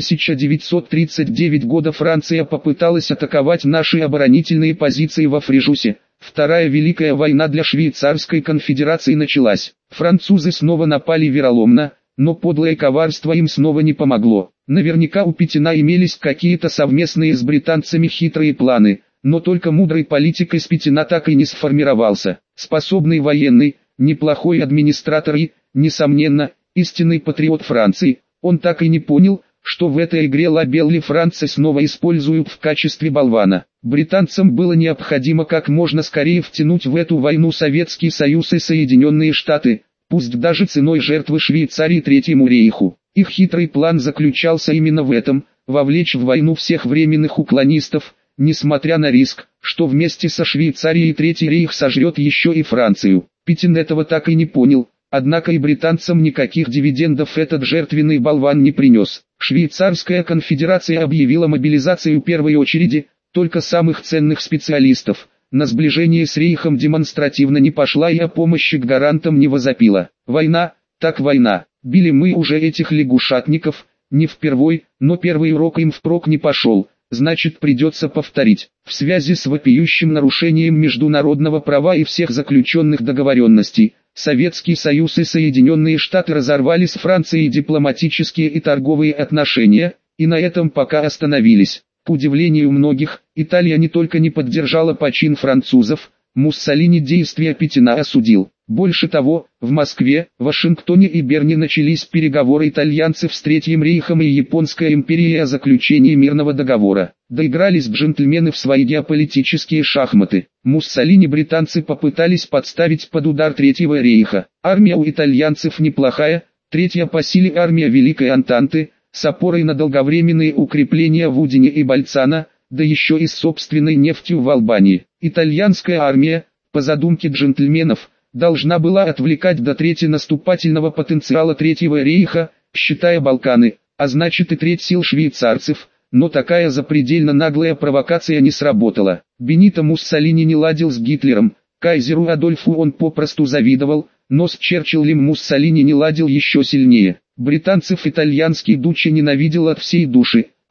1939 года Франция попыталась атаковать наши оборонительные позиции во Фрежусе. Вторая Великая война для Швейцарской конфедерации началась. Французы снова напали вероломно, но подлое коварство им снова не помогло. Наверняка у Петина имелись какие-то совместные с британцами хитрые планы, но только мудрый политик из Петина так и не сформировался. Способный военный, неплохой администратор и, несомненно, истинный патриот Франции, он так и не понял, что в этой игре Ла Белли Франца снова используют в качестве болвана. Британцам было необходимо как можно скорее втянуть в эту войну Советский Союз и Соединенные Штаты, пусть даже ценой жертвы Швейцарии Третьему Рейху. Их хитрый план заключался именно в этом, вовлечь в войну всех временных уклонистов, несмотря на риск, что вместе со Швейцарией Третий Рейх сожрет еще и Францию. Петин этого так и не понял. Однако и британцам никаких дивидендов этот жертвенный болван не принес. Швейцарская конфедерация объявила мобилизацию первой очереди, только самых ценных специалистов. На сближение с Рейхом демонстративно не пошла и о помощи к гарантам не возопила. Война, так война. Били мы уже этих лягушатников, не впервой, но первый урок им впрок не пошел. Значит придется повторить. В связи с вопиющим нарушением международного права и всех заключенных договоренностей, Советский Союз и Соединенные Штаты разорвали с Францией дипломатические и торговые отношения, и на этом пока остановились. К удивлению многих, Италия не только не поддержала почин французов, Муссолини действия Петина осудил. Больше того, в Москве, Вашингтоне и Берне начались переговоры итальянцев с Третьим Рейхом и Японской империей о заключении мирного договора. Доигрались джентльмены в свои геополитические шахматы. Муссолини британцы попытались подставить под удар Третьего Рейха. Армия у итальянцев неплохая, третья по силе армия Великой Антанты, с опорой на долговременные укрепления в Удине и Больцано, да еще и с собственной нефтью в Албании. Итальянская армия, по задумке джентльменов, должна была отвлекать до трети наступательного потенциала Третьего Рейха, считая Балканы, а значит и треть сил швейцарцев, но такая запредельно наглая провокация не сработала. Бенито Муссолини не ладил с Гитлером, кайзеру Адольфу он попросту завидовал, но с Черчиллем Муссолини не ладил еще сильнее. Британцев итальянский дуче ненавидел от всей души,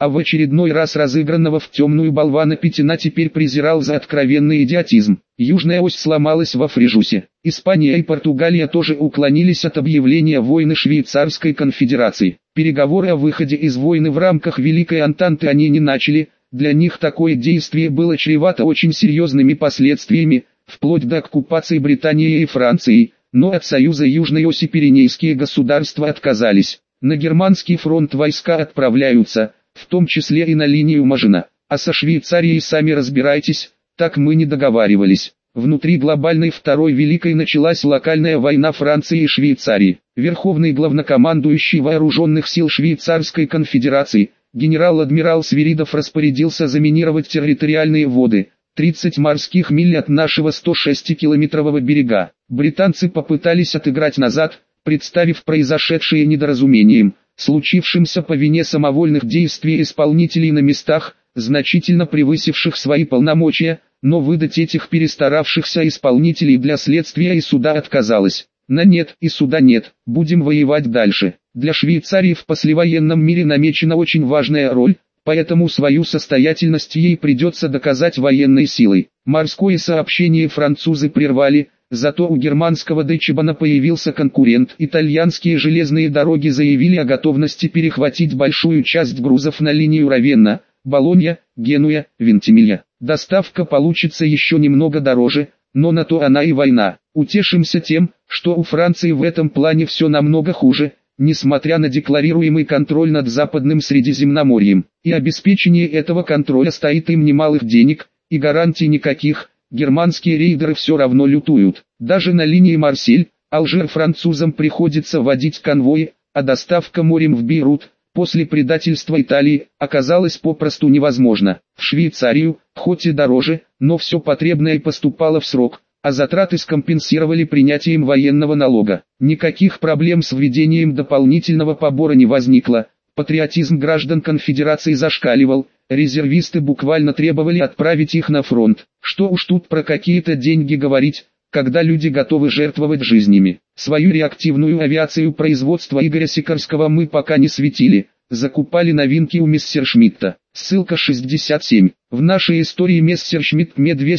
а в очередной раз разыгранного в темную болвана Петина теперь презирал за откровенный идиотизм. Южная ось сломалась во Фрежусе. Испания и Португалия тоже уклонились от объявления войны Швейцарской конфедерации. Переговоры о выходе из войны в рамках Великой Антанты они не начали, для них такое действие было чревато очень серьезными последствиями, вплоть до оккупации Британией и Францией, но от союза Южной оси Пиренейские государства отказались. На германский фронт войска отправляются, в том числе и на линию Мажино, а со Швейцарией сами разбирайтесь, так мы не договаривались. Внутри глобальной Второй Великой началась локальная война Франции и Швейцарии. Верховный главнокомандующий вооруженных сил Швейцарской конфедерации, генерал-адмирал Свиридов распорядился заминировать территориальные воды, 30 морских миль от нашего 106-километрового берега. Британцы попытались отыграть назад, представив произошедшее недоразумением, случившимся по вине самовольных действий исполнителей на местах, значительно превысивших свои полномочия, но выдать этих перестаравшихся исполнителей для следствия и суда отказалась. На нет и суда нет, будем воевать дальше. Для Швейцарии в послевоенном мире намечена очень важная роль, поэтому свою состоятельность ей придется доказать военной силой. Морское сообщение французы прервали, зато у германского Дойчебана появился конкурент. Итальянские железные дороги заявили о готовности перехватить большую часть грузов на линию Равенна, Болонья, Генуя, Вентимилья. Доставка получится еще немного дороже, но на то она и война. Утешимся тем, что у Франции в этом плане все намного хуже, несмотря на декларируемый контроль над Западным Средиземноморьем. И обеспечение этого контроля стоит им немалых денег, и гарантий никаких. Германские рейдеры все равно лютуют. Даже на линии Марсель, Алжир французам приходится водить конвои, а доставка морем в Бейрут, после предательства Италии, оказалось попросту невозможно. В Швейцарию, хоть и дороже, но все потребное поступало в срок, а затраты скомпенсировали принятием военного налога. Никаких проблем с введением дополнительного побора не возникло, патриотизм граждан конфедерации зашкаливал, резервисты буквально требовали отправить их на фронт. Что уж тут про какие-то деньги говорить, когда люди готовы жертвовать жизнями. Свою реактивную авиацию производства Игоря Сикорского мы пока не светили, закупали новинки у Мессершмитта. Ссылка 67. В нашей истории Мессершмитт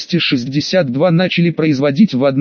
Ме-262 начали производить в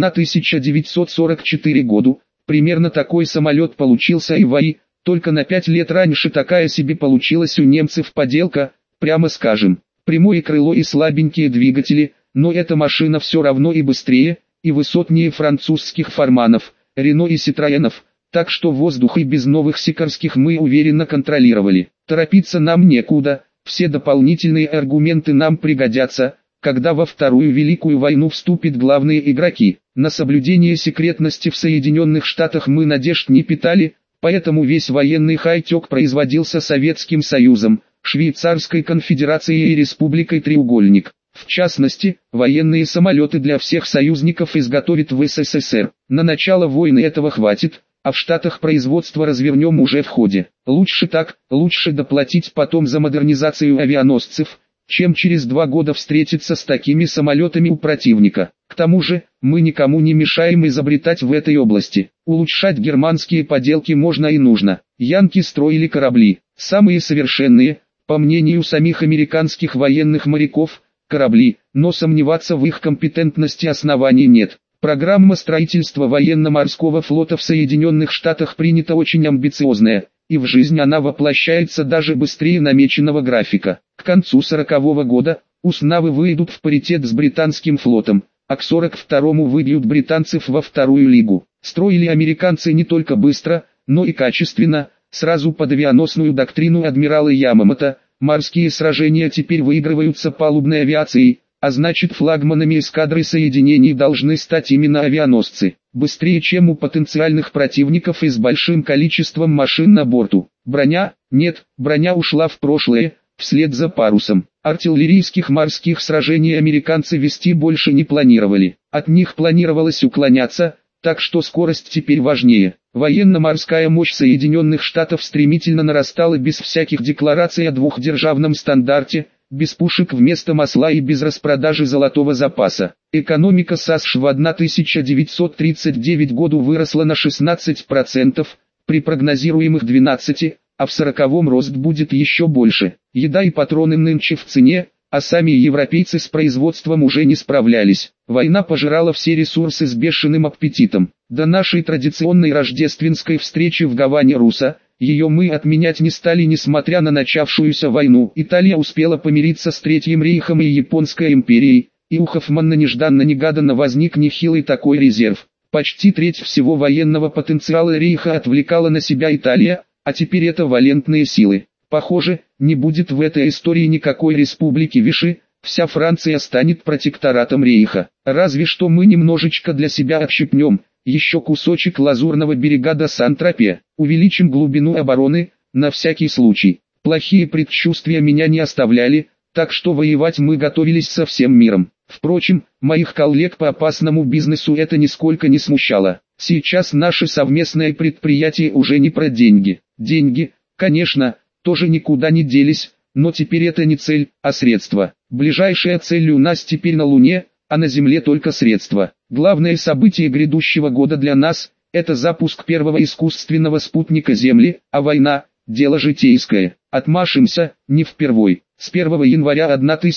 1944 году. Примерно такой самолет получился и в АИ, только на 5 лет раньше такая себе получилась у немцев поделка, прямо скажем. Прямое крыло и слабенькие двигатели, но эта машина все равно и быстрее, и высотнее французских Фарманов, Рено и Ситроенов, так что воздух и без новых Сикорских мы уверенно контролировали. Торопиться нам некуда, все дополнительные аргументы нам пригодятся, когда во Вторую Великую войну вступят главные игроки. На соблюдение секретности в Соединенных Штатах мы надежд не питали, поэтому весь военный хай-тек производился Советским Союзом, Швейцарской конфедерацией и Республикой Треугольник. В частности, военные самолеты для всех союзников изготовят в СССР. На начало войны этого хватит, а в Штатах производство развернем уже в ходе. Лучше так, лучше доплатить потом за модернизацию авианосцев, чем через 2 года встретиться с такими самолетами у противника. К тому же, мы никому не мешаем изобретать в этой области. Улучшать германские поделки можно и нужно. Янки строили корабли, самые совершенные, по мнению самих американских военных моряков, корабли, но сомневаться в их компетентности оснований нет. Программа строительства военно-морского флота в Соединенных Штатах принята очень амбициозная, и в жизнь она воплощается даже быстрее намеченного графика. К концу 40-го года, УСНАВы выйдут в паритет с британским флотом, а к 42-му выбьют британцев во вторую лигу. Строили американцы не только быстро, но и качественно, сразу под авианосную доктрину адмирала Ямамото. Морские сражения теперь выигрываются палубной авиацией, а значит флагманами эскадры соединений должны стать именно авианосцы, быстрее чем у потенциальных противников и с большим количеством машин на борту. Броня? Нет, броня ушла в прошлое, вслед за парусом. Артиллерийских морских сражений американцы вести больше не планировали, от них планировалось уклоняться, так что скорость теперь важнее. Военно-морская мощь Соединенных Штатов стремительно нарастала без всяких деклараций о двухдержавном стандарте, без пушек вместо масла и без распродажи золотого запаса. Экономика САСШ в 1939 году выросла на 16%, при прогнозируемых 12%, а в 40-м рост будет еще больше. Еда и патроны нынче в цене, а сами европейцы с производством уже не справлялись. Война пожирала все ресурсы с бешеным аппетитом. До нашей традиционной рождественской встречи в Гаване Руса, ее мы отменять не стали, несмотря на начавшуюся войну. Италия успела помириться с Третьим рейхом и Японской империей, и у Хоффмана нежданно-негаданно возник нехилый такой резерв. Почти треть всего военного потенциала рейха отвлекала на себя Италия, а теперь это валентные силы. Похоже, не будет в этой истории никакой республики Виши, вся Франция станет протекторатом рейха. Разве что мы немножечко для себя отщипнем, еще кусочек лазурного берега до Сан-Тропе, увеличим глубину обороны, на всякий случай. Плохие предчувствия меня не оставляли, так что воевать мы готовились со всем миром. Впрочем, моих коллег по опасному бизнесу это нисколько не смущало. Сейчас наше совместное предприятие уже не про деньги. Деньги, конечно, тоже никуда не делись, но теперь это не цель, а средство. Ближайшая цель у нас теперь на Луне, а на Земле только средства. Главное событие грядущего года для нас – это запуск первого искусственного спутника Земли, а война – дело житейское. Отмашемся, не впервой. С 1 января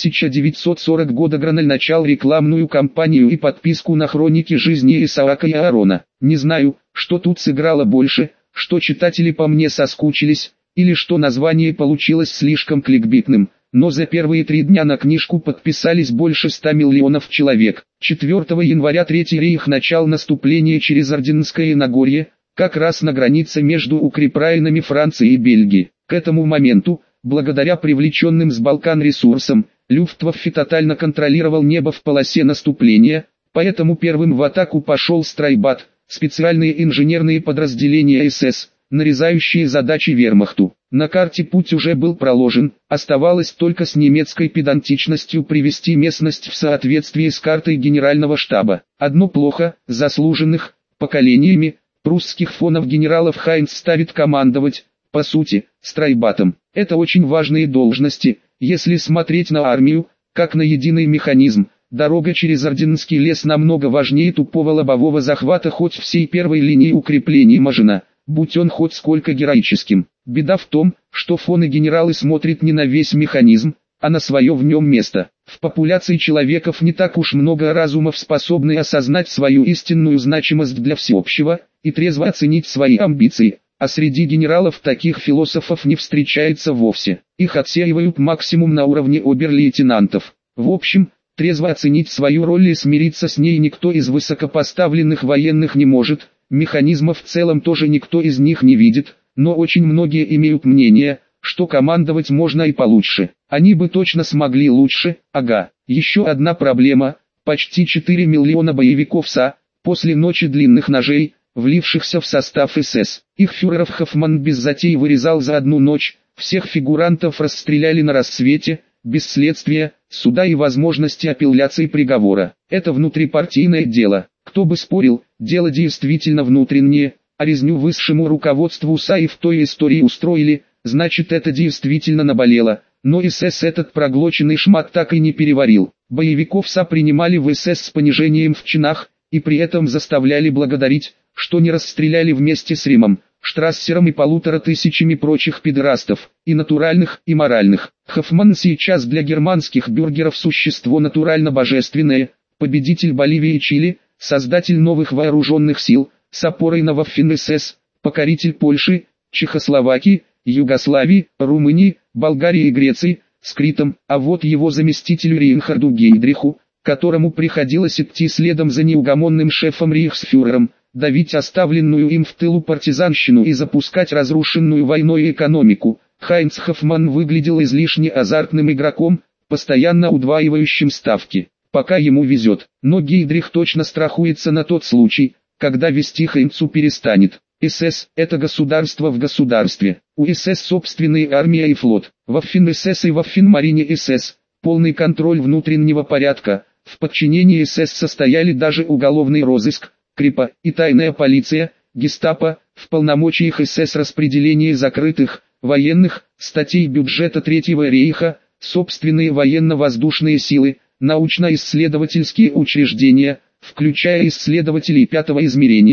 1940 года Гранель начал рекламную кампанию и подписку на хроники жизни Исаака и Аарона. Не знаю, что тут сыграло больше, что читатели по мне соскучились, или что название получилось слишком кликбитным, но за первые 3 дня на книжку подписались больше 100 миллионов человек. 4 января Третий рейх начал наступление через Орденское Нагорье, как раз на границе между укрепрайонами Франции и Бельгии. К этому моменту, благодаря привлеченным с Балкан ресурсам, Люфтваффе тотально контролировал небо в полосе наступления, поэтому первым в атаку пошел Страйбат, специальные инженерные подразделения СС, нарезающие задачи вермахту. На карте путь уже был проложен, оставалось только с немецкой педантичностью привести местность в соответствие с картой генерального штаба. Одно плохо, заслуженных, поколениями, прусских фонов генералов Хайнц ставит командовать, по сути, Страйбатом. Это очень важные должности, если смотреть на армию, как на единый механизм. Дорога через Орденский лес намного важнее тупого лобового захвата хоть всей первой линии укреплений Мажина, будь он хоть сколько героическим. Беда в том, что фон и генералы смотрят не на весь механизм, а на свое в нем место. В популяции человеков не так уж много разумов, способны осознать свою истинную значимость для всеобщего и трезво оценить свои амбиции. А среди генералов таких философов не встречается вовсе. Их отсеивают максимум на уровне обер-лейтенантов. В общем, трезво оценить свою роль и смириться с ней никто из высокопоставленных военных не может, механизмов в целом тоже никто из них не видит, но очень многие имеют мнение, что командовать можно и получше. Они бы точно смогли лучше, ага. Еще одна проблема, почти 4 миллиона боевиков СА, после ночи длинных ножей, влившихся в состав СС. Их фюреров Хоффман без затей вырезал за одну ночь, всех фигурантов расстреляли на рассвете, без следствия, суда и возможности апелляции приговора. Это внутрипартийное дело. Кто бы спорил, дело действительно внутреннее, а резню высшему руководству СА и в той истории устроили, значит это действительно наболело. Но СС этот проглоченный шмат так и не переварил. Боевиков СА принимали в СС с понижением в чинах, и при этом заставляли благодарить, что не расстреляли вместе с Римом, Штрассером и 1500 прочих педерастов, и натуральных, и моральных. Хоффман сейчас для германских бюргеров существо натурально божественное, победитель Боливии и Чили, создатель новых вооруженных сил, с опорой на Waffen-СС, покоритель Польши, Чехословакии, Югославии, Румынии, Болгарии и Греции, с Критом, а вот его заместителю Рейнхарду Гейдриху, которому приходилось идти следом за неугомонным шефом рейхсфюрером, давить оставленную им в тылу партизанщину и запускать разрушенную войной экономику. Хайнц Хоффман выглядел излишне азартным игроком, постоянно удваивающим ставки, пока ему везет. Но Гейдрих точно страхуется на тот случай, когда вести Хайнцу перестанет. СС – это государство в государстве. У СС собственная армия и флот. Waffen-СС и Waffen-Марине СС – полный контроль внутреннего порядка. В подчинении СС состояли даже уголовный розыск, Крипа и тайная полиция, гестапо, в полномочиях СС распределение закрытых, военных, статей бюджета Третьего рейха, собственные военно-воздушные силы, научно-исследовательские учреждения, включая исследователей пятого измерения,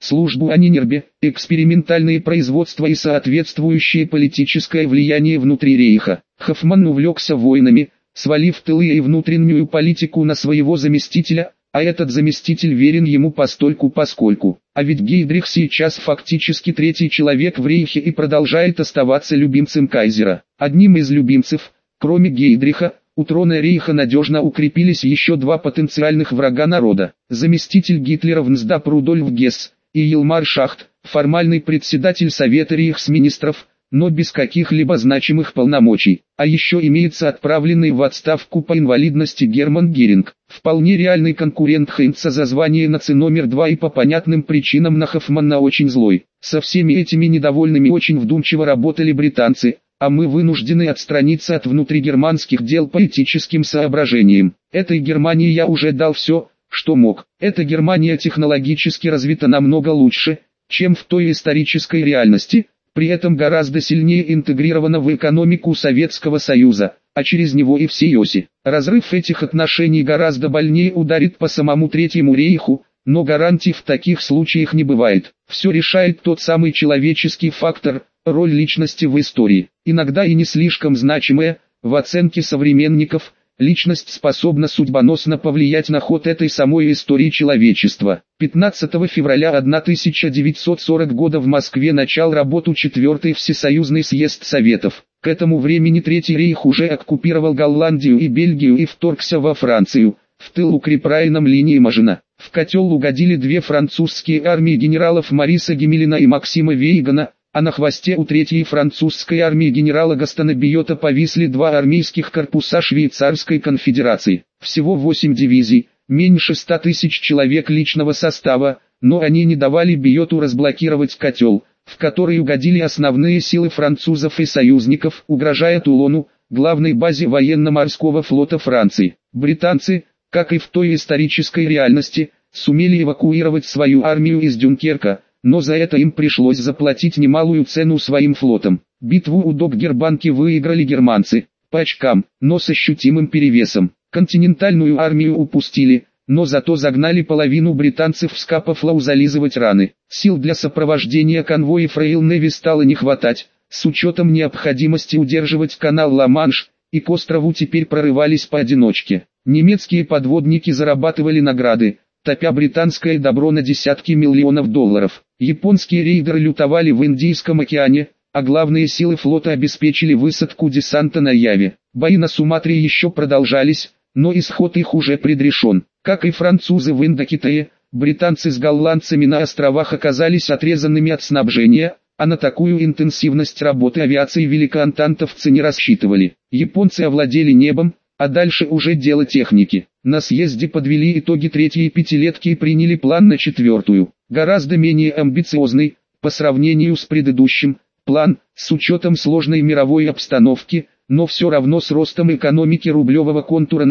службу Анинербе, экспериментальные производства и соответствующее политическое влияние внутри рейха. Хоффман увлекся войнами, свалив тылы и внутреннюю политику на своего заместителя, а этот заместитель верен ему постольку-поскольку. А ведь Гейдрих сейчас фактически третий человек в рейхе и продолжает оставаться любимцем кайзера. Одним из любимцев, кроме Гейдриха, у трона рейха надежно укрепились еще два потенциальных врага народа. Заместитель Гитлера в Нсдап Рудольф Гесс и Елмар Шахт, формальный председатель Совета рейхсминистров, но без каких-либо значимых полномочий. А еще имеется отправленный в отставку по инвалидности Герман Геринг, вполне реальный конкурент Хейнца за звание наци номер 2 и по понятным причинам на Хоффмана очень злой. Со всеми этими недовольными очень вдумчиво работали британцы, а мы вынуждены отстраниться от внутригерманских дел по этическим соображениям. Этой Германии я уже дал все, что мог. Эта Германия технологически развита намного лучше, чем в той исторической реальности, при этом гораздо сильнее интегрирована в экономику Советского Союза, а через него и всей оси. Разрыв этих отношений гораздо больнее ударит по самому Третьему рейху, но гарантий в таких случаях не бывает. Все решает тот самый человеческий фактор, роль личности в истории. Иногда и не слишком значимая, в оценке современников, личность способна судьбоносно повлиять на ход этой самой истории человечества. 15 февраля 1940 года в Москве начал работу 4-й Всесоюзный съезд Советов. К этому времени Третий рейх уже оккупировал Голландию и Бельгию и вторгся во Францию, в тыл укрепрайном линии Мажина. В котел угодили две французские армии генералов Мариса Гемелина и Максима Вейгана, а на хвосте у Третьей французской армии генерала Гастона Биота повисли два армейских корпуса Швейцарской конфедерации. Всего 8 дивизий, меньше 100 тысяч человек личного состава, но они не давали Биоту разблокировать котел, в который угодили основные силы французов и союзников, угрожая Тулону, главной базе военно-морского флота Франции. Британцы, как и в той исторической реальности, сумели эвакуировать свою армию из Дюнкерка, но за это им пришлось заплатить немалую цену своим флотом. Битву у Доггербанки выиграли германцы, по очкам, но с ощутимым перевесом. Континентальную армию упустили, но зато загнали половину британцев в Скапофлау зализывать раны. Сил для сопровождения конвоев Royal Navy стало не хватать, с учетом необходимости удерживать канал Ла-Манш, и к острову теперь прорывались поодиночке. Немецкие подводники зарабатывали награды, топя британское добро на десятки миллионов долларов. Японские рейдеры лютовали в Индийском океане, а главные силы флота обеспечили высадку десанта на Яве. Бои на Суматре еще продолжались, но исход их уже предрешен. Как и французы в Индокитае, британцы с голландцами на островах оказались отрезанными от снабжения, а на такую интенсивность работы авиации великоантантовцы не рассчитывали. Японцы овладели небом, а дальше уже дело техники. На съезде подвели итоги третьей пятилетки и приняли план на четвертую, гораздо менее амбициозный, по сравнению с предыдущим, план, с учетом сложной мировой обстановки, но все равно с ростом экономики рублевого контура на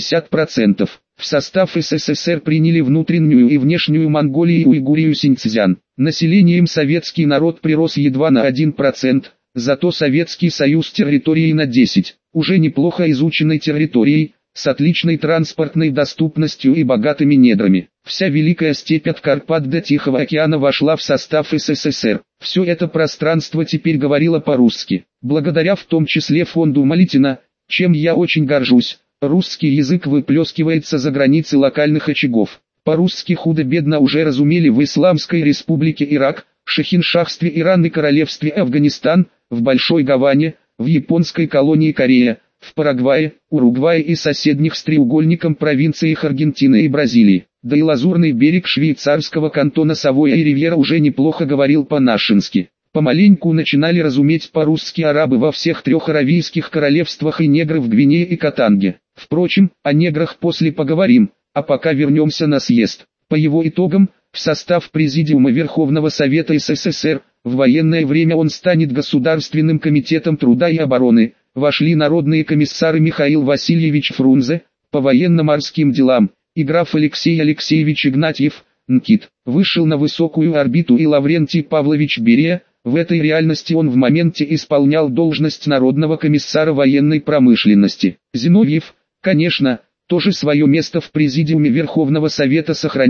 60%. В состав СССР приняли внутреннюю и внешнюю Монголию и Уйгурию Синьцзян. Населением советский народ прирос едва на 1%, зато Советский Союз территорией на 10%, уже неплохо изученной территорией, с отличной транспортной доступностью и богатыми недрами. Вся Великая Степь от Карпат до Тихого океана вошла в состав СССР. Все это пространство теперь говорило по-русски. Благодаря в том числе фонду Малитина, чем я очень горжусь, русский язык выплескивается за границы локальных очагов. По-русски худо-бедно уже разумели в Исламской Республике Ирак, Шахиншахстве Иран и Королевстве Афганистан, в Большой Гаване, в японской колонии Корея, в Парагвае, Уругвае и соседних с треугольником провинциях Аргентины и Бразилии. Да и лазурный берег швейцарского кантона Савойя и Ривьера уже неплохо говорил по-нашенски. Помаленьку начинали разуметь по-русски арабы во всех трех аравийских королевствах и негры в Гвинее и Катанге. Впрочем, о неграх после поговорим, а пока вернемся на съезд. По его итогам, в состав Президиума Верховного Совета СССР, в военное время он станет Государственным комитетом труда и обороны, вошли народные комиссары Михаил Васильевич Фрунзе, по военно-морским делам, и граф Алексей Алексеевич Игнатьев, НКИТ. Вышел на высокую орбиту и Лаврентий Павлович Берия, в этой реальности он в моменте исполнял должность Народного комиссара военной промышленности. Зиновьев, конечно, тоже свое место в Президиуме Верховного Совета сохранил,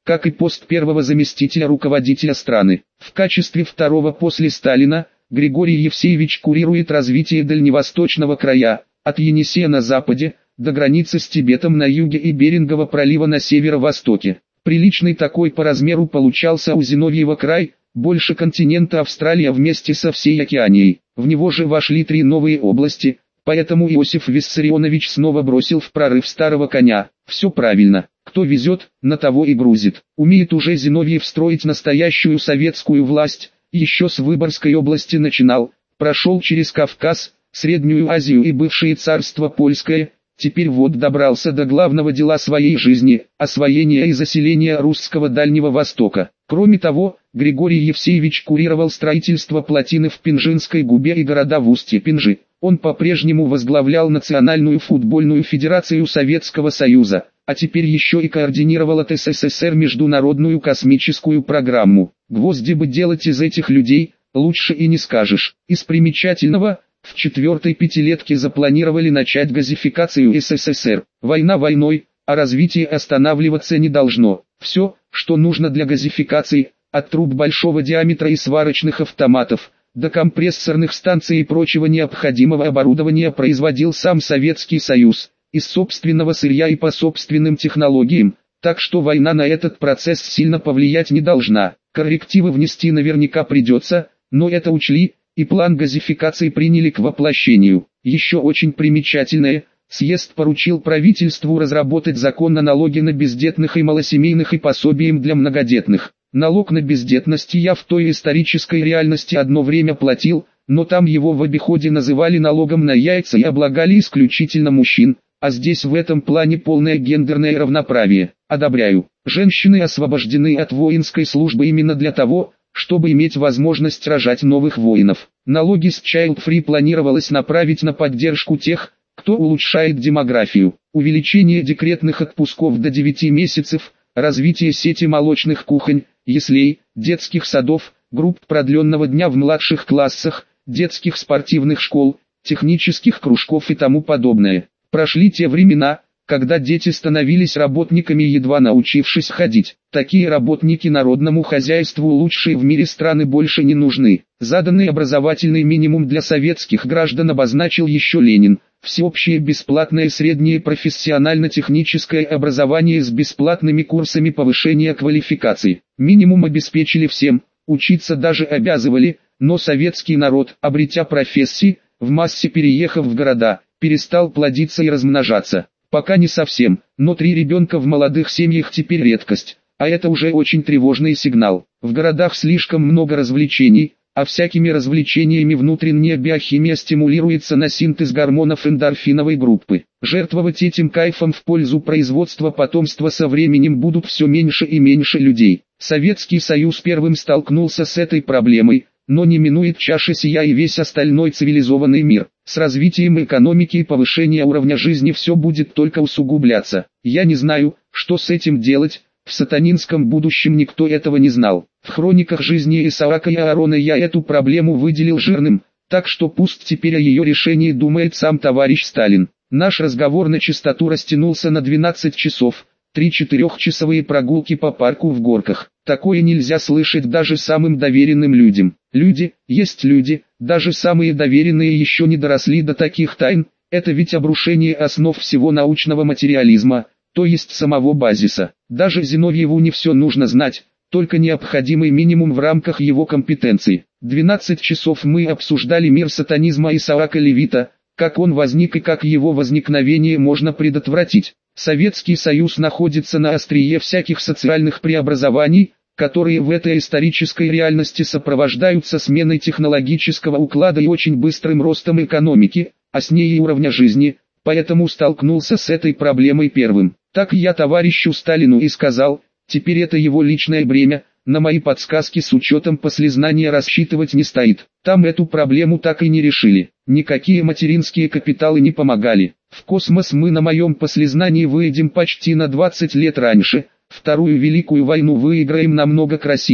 как и пост первого заместителя руководителя страны. В качестве второго после Сталина, Григорий Евсеевич курирует развитие дальневосточного края, от Енисея на западе, до границы с Тибетом на юге и Берингового пролива на северо-востоке. Приличный такой по размеру получался у Зиновьева край, больше континента Австралия вместе со всей Океанией. В него же вошли 3 новые области, поэтому Иосиф Виссарионович снова бросил в прорыв старого коня. Все правильно, кто везет, на того и грузит. Умеет уже Зиновьев строить настоящую советскую власть, еще с Выборгской области начинал, прошел через Кавказ, Среднюю Азию и бывшее царство Польское, теперь вот добрался до главного дела своей жизни – освоения и заселения русского Дальнего Востока. Кроме того, Григорий Евсеевич курировал строительство плотины в Пинжинской губе и города в устье Пинжи. Он по-прежнему возглавлял Национальную футбольную федерацию Советского Союза, а теперь еще и координировал от СССР международную космическую программу. Гвозди бы делать из этих людей, лучше и не скажешь. Из примечательного – в 4-й пятилетке запланировали начать газификацию СССР. Война войной, а развитие останавливаться не должно. Все, что нужно для газификации, от труб большого диаметра и сварочных автоматов, до компрессорных станций и прочего необходимого оборудования производил сам Советский Союз, из собственного сырья и по собственным технологиям, так что война на этот процесс сильно повлиять не должна. Коррективы внести наверняка придется, но это учли, и план газификации приняли к воплощению. Еще очень примечательное, съезд поручил правительству разработать закон о налоге на бездетных и малосемейных и пособием для многодетных. Налог на бездетность я в той исторической реальности одно время платил, но там его в обиходе называли налогом на яйца и облагали исключительно мужчин, а здесь в этом плане полное гендерное равноправие. Одобряю. Женщины освобождены от воинской службы именно для того, чтобы иметь возможность рожать новых воинов. Налоги с Child Free планировалось направить на поддержку тех, кто улучшает демографию. Увеличение декретных отпусков до 9 месяцев, развитие сети молочных кухонь, яслей, детских садов, групп продленного дня в младших классах, детских спортивных школ, технических кружков и тому подобное. Прошли те времена, когда дети становились работниками, едва научившись ходить. Такие работники народному хозяйству лучшие в мире страны больше не нужны. Заданный образовательный минимум для советских граждан обозначил еще Ленин. Всеобщее бесплатное среднее профессионально-техническое образование с бесплатными курсами повышения квалификации. Минимум обеспечили всем, учиться даже обязывали, но советский народ, обретя профессии, в массе переехав в города, перестал плодиться и размножаться. Пока не совсем, но 3 ребенка в молодых семьях теперь редкость, а это уже очень тревожный сигнал. В городах слишком много развлечений, а всякими развлечениями внутренняя биохимия стимулируется на синтез гормонов эндорфиновой группы. Жертвовать этим кайфом в пользу производства потомства со временем будут все меньше и меньше людей. Советский Союз первым столкнулся с этой проблемой, но не минует чаша сия и весь остальной цивилизованный мир. С развитием экономики и повышением уровня жизни все будет только усугубляться. Я не знаю, что с этим делать, в сатанинском будущем никто этого не знал. В хрониках жизни Исаака и Аарона я эту проблему выделил жирным, так что пусть теперь о ее решении думает сам товарищ Сталин. Наш разговор на чистоту растянулся на 12 часов, 3 4-часовые прогулки по парку в Горках. Такое нельзя слышать даже самым доверенным людям. Люди, есть люди, даже самые доверенные еще не доросли до таких тайн, это ведь обрушение основ всего научного материализма, то есть самого базиса. Даже Зиновьеву не все нужно знать, только необходимый минимум в рамках его компетенции. 12 часов мы обсуждали мир сатанизма Исаака Левита, как он возник и как его возникновение можно предотвратить. Советский Союз находится на острие всяких социальных преобразований, которые в этой исторической реальности сопровождаются сменой технологического уклада и очень быстрым ростом экономики, а с ней и уровня жизни, поэтому столкнулся с этой проблемой первым. Так я товарищу Сталину и сказал, теперь это его личное бремя, на мои подсказки с учетом послезнания рассчитывать не стоит. Там эту проблему так и не решили, никакие материнские капиталы не помогали. В космос мы на моем послезнании выйдем почти на 20 лет раньше, Вторую Великую войну выиграем намного красивее,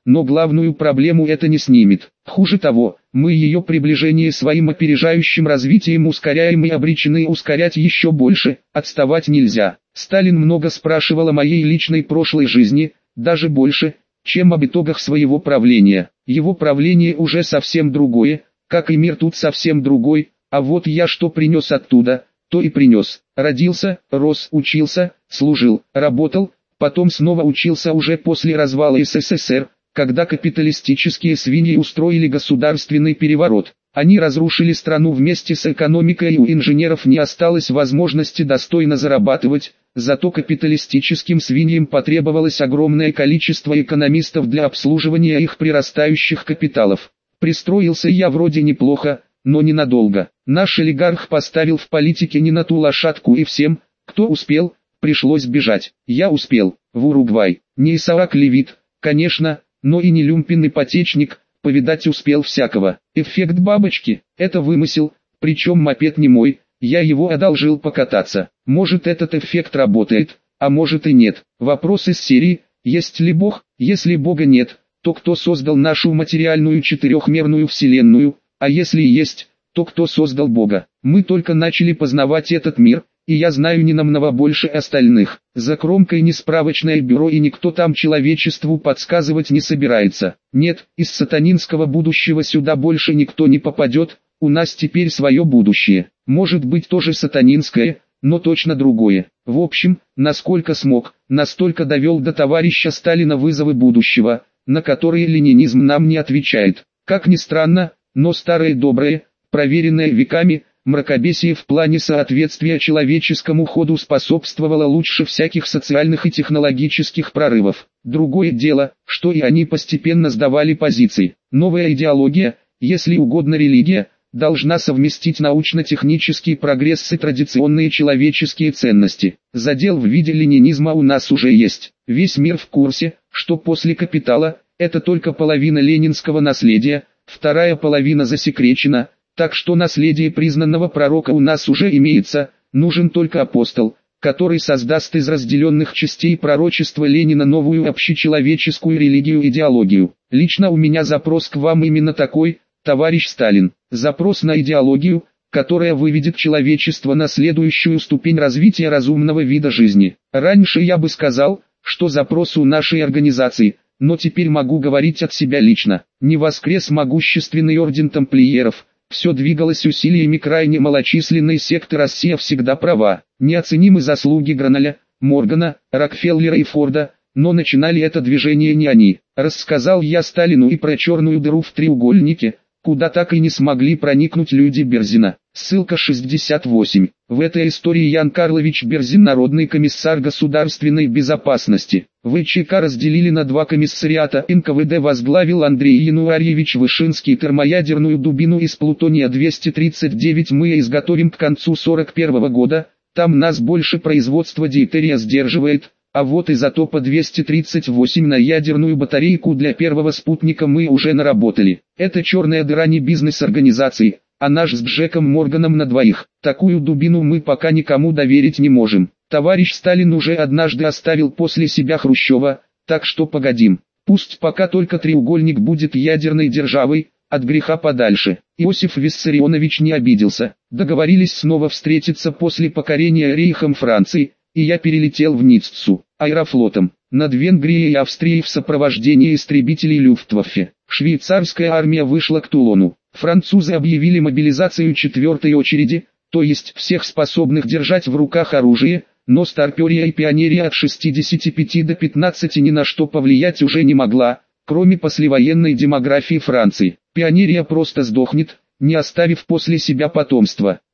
но главную проблему это не снимет. Хуже того, мы ее приближение своим опережающим развитием ускоряем и обречены ускорять еще больше, отставать нельзя. Сталин много спрашивал о моей личной прошлой жизни, даже больше, чем об итогах своего правления. Его правление уже совсем другое, как и мир тут совсем другой, а вот я что принес оттуда, то и принес. Родился, рос, учился, служил, работал, потом снова учился уже после развала СССР, когда капиталистические свиньи устроили государственный переворот. Они разрушили страну вместе с экономикой, и у инженеров не осталось возможности достойно зарабатывать, зато капиталистическим свиньям потребовалось огромное количество экономистов для обслуживания их прирастающих капиталов. Пристроился я вроде неплохо, но ненадолго. Наш олигарх поставил в политике не на ту лошадку, и всем, кто успел, пришлось бежать. Я успел, в Уругвай. Не Исаак Левит, конечно, но и не люмпин ипотечник, повидать успел всякого. Эффект бабочки – это вымысел, причем мопед не мой, я его одолжил покататься. Может, этот эффект работает, а может и нет. Вопрос из серии: есть ли Бог? Если Бога нет, то кто создал нашу материальную четырехмерную вселенную, а если есть, то кто создал Бога? Мы только начали познавать этот мир, и я знаю ненамного больше остальных. За кромкой не справочное бюро, и никто там человечеству подсказывать не собирается. Нет, из сатанинского будущего сюда больше никто не попадет, у нас теперь свое будущее. Может быть тоже сатанинское, но точно другое. В общем, насколько смог, настолько довел до товарища Сталина вызовы будущего, на которые ленинизм нам не отвечает. Как ни странно, но старое доброе, проверенное веками, мракобесие в плане соответствия человеческому ходу способствовало лучше всяких социальных и технологических прорывов. Другое дело, что и они постепенно сдавали позиции. Новая идеология, если угодно религия, должна совместить научно-технический прогресс и традиционные человеческие ценности. Задел в виде ленинизма у нас уже есть. Весь мир в курсе, что после «Капитала» это только половина ленинского наследия, вторая половина засекречена, так что наследие признанного пророка у нас уже имеется, нужен только апостол, который создаст из разделенных частей пророчества Ленина новую общечеловеческую религию-идеологию. Лично у меня запрос к вам именно такой, товарищ Сталин. Запрос на идеологию, которая выведет человечество на следующую ступень развития разумного вида жизни. Раньше я бы сказал, что запрос у нашей организации, но теперь могу говорить от себя лично. Не воскрес могущественный орден тамплиеров, все двигалось усилиями крайне малочисленной секты «Россия всегда права». Неоценимы заслуги Граналя, Моргана, Рокфеллера и Форда, но начинали это движение не они. Рассказал я Сталину и про черную дыру в треугольнике, куда так и не смогли проникнуть люди Берзина. Ссылка 68. В этой истории Ян Карлович Берзин, народный комиссар государственной безопасности. ВЧК разделили на два комиссариата. НКВД возглавил Андрей Януарьевич Вышинский. Термоядерную дубину из плутония-239 мы изготовим к концу 41 года. Там нас больше производства дейтерия сдерживает. А вот изотопа 238 на ядерную батарейку для первого спутника мы уже наработали. Это черная дыра не бизнес-организации, а наш с Джеком Морганом на двоих. Такую дубину мы пока никому доверить не можем. Товарищ Сталин уже однажды оставил после себя Хрущева, так что погодим. Пусть пока только треугольник будет ядерной державой, от греха подальше. Иосиф Виссарионович не обиделся. Договорились снова встретиться после покорения Рейхом Франции, и я перелетел в Ниццу аэрофлотом. Над Венгрией и Австрией в сопровождении истребителей Люфтваффе. Швейцарская армия вышла к Тулону. Французы объявили мобилизацию четвертой очереди, то есть всех способных держать в руках оружие, но старперия и пионерия от 65 до 15 ни на что повлиять уже не могла, кроме послевоенной демографии Франции. Пионерия просто сдохнет, не оставив после себя потомства.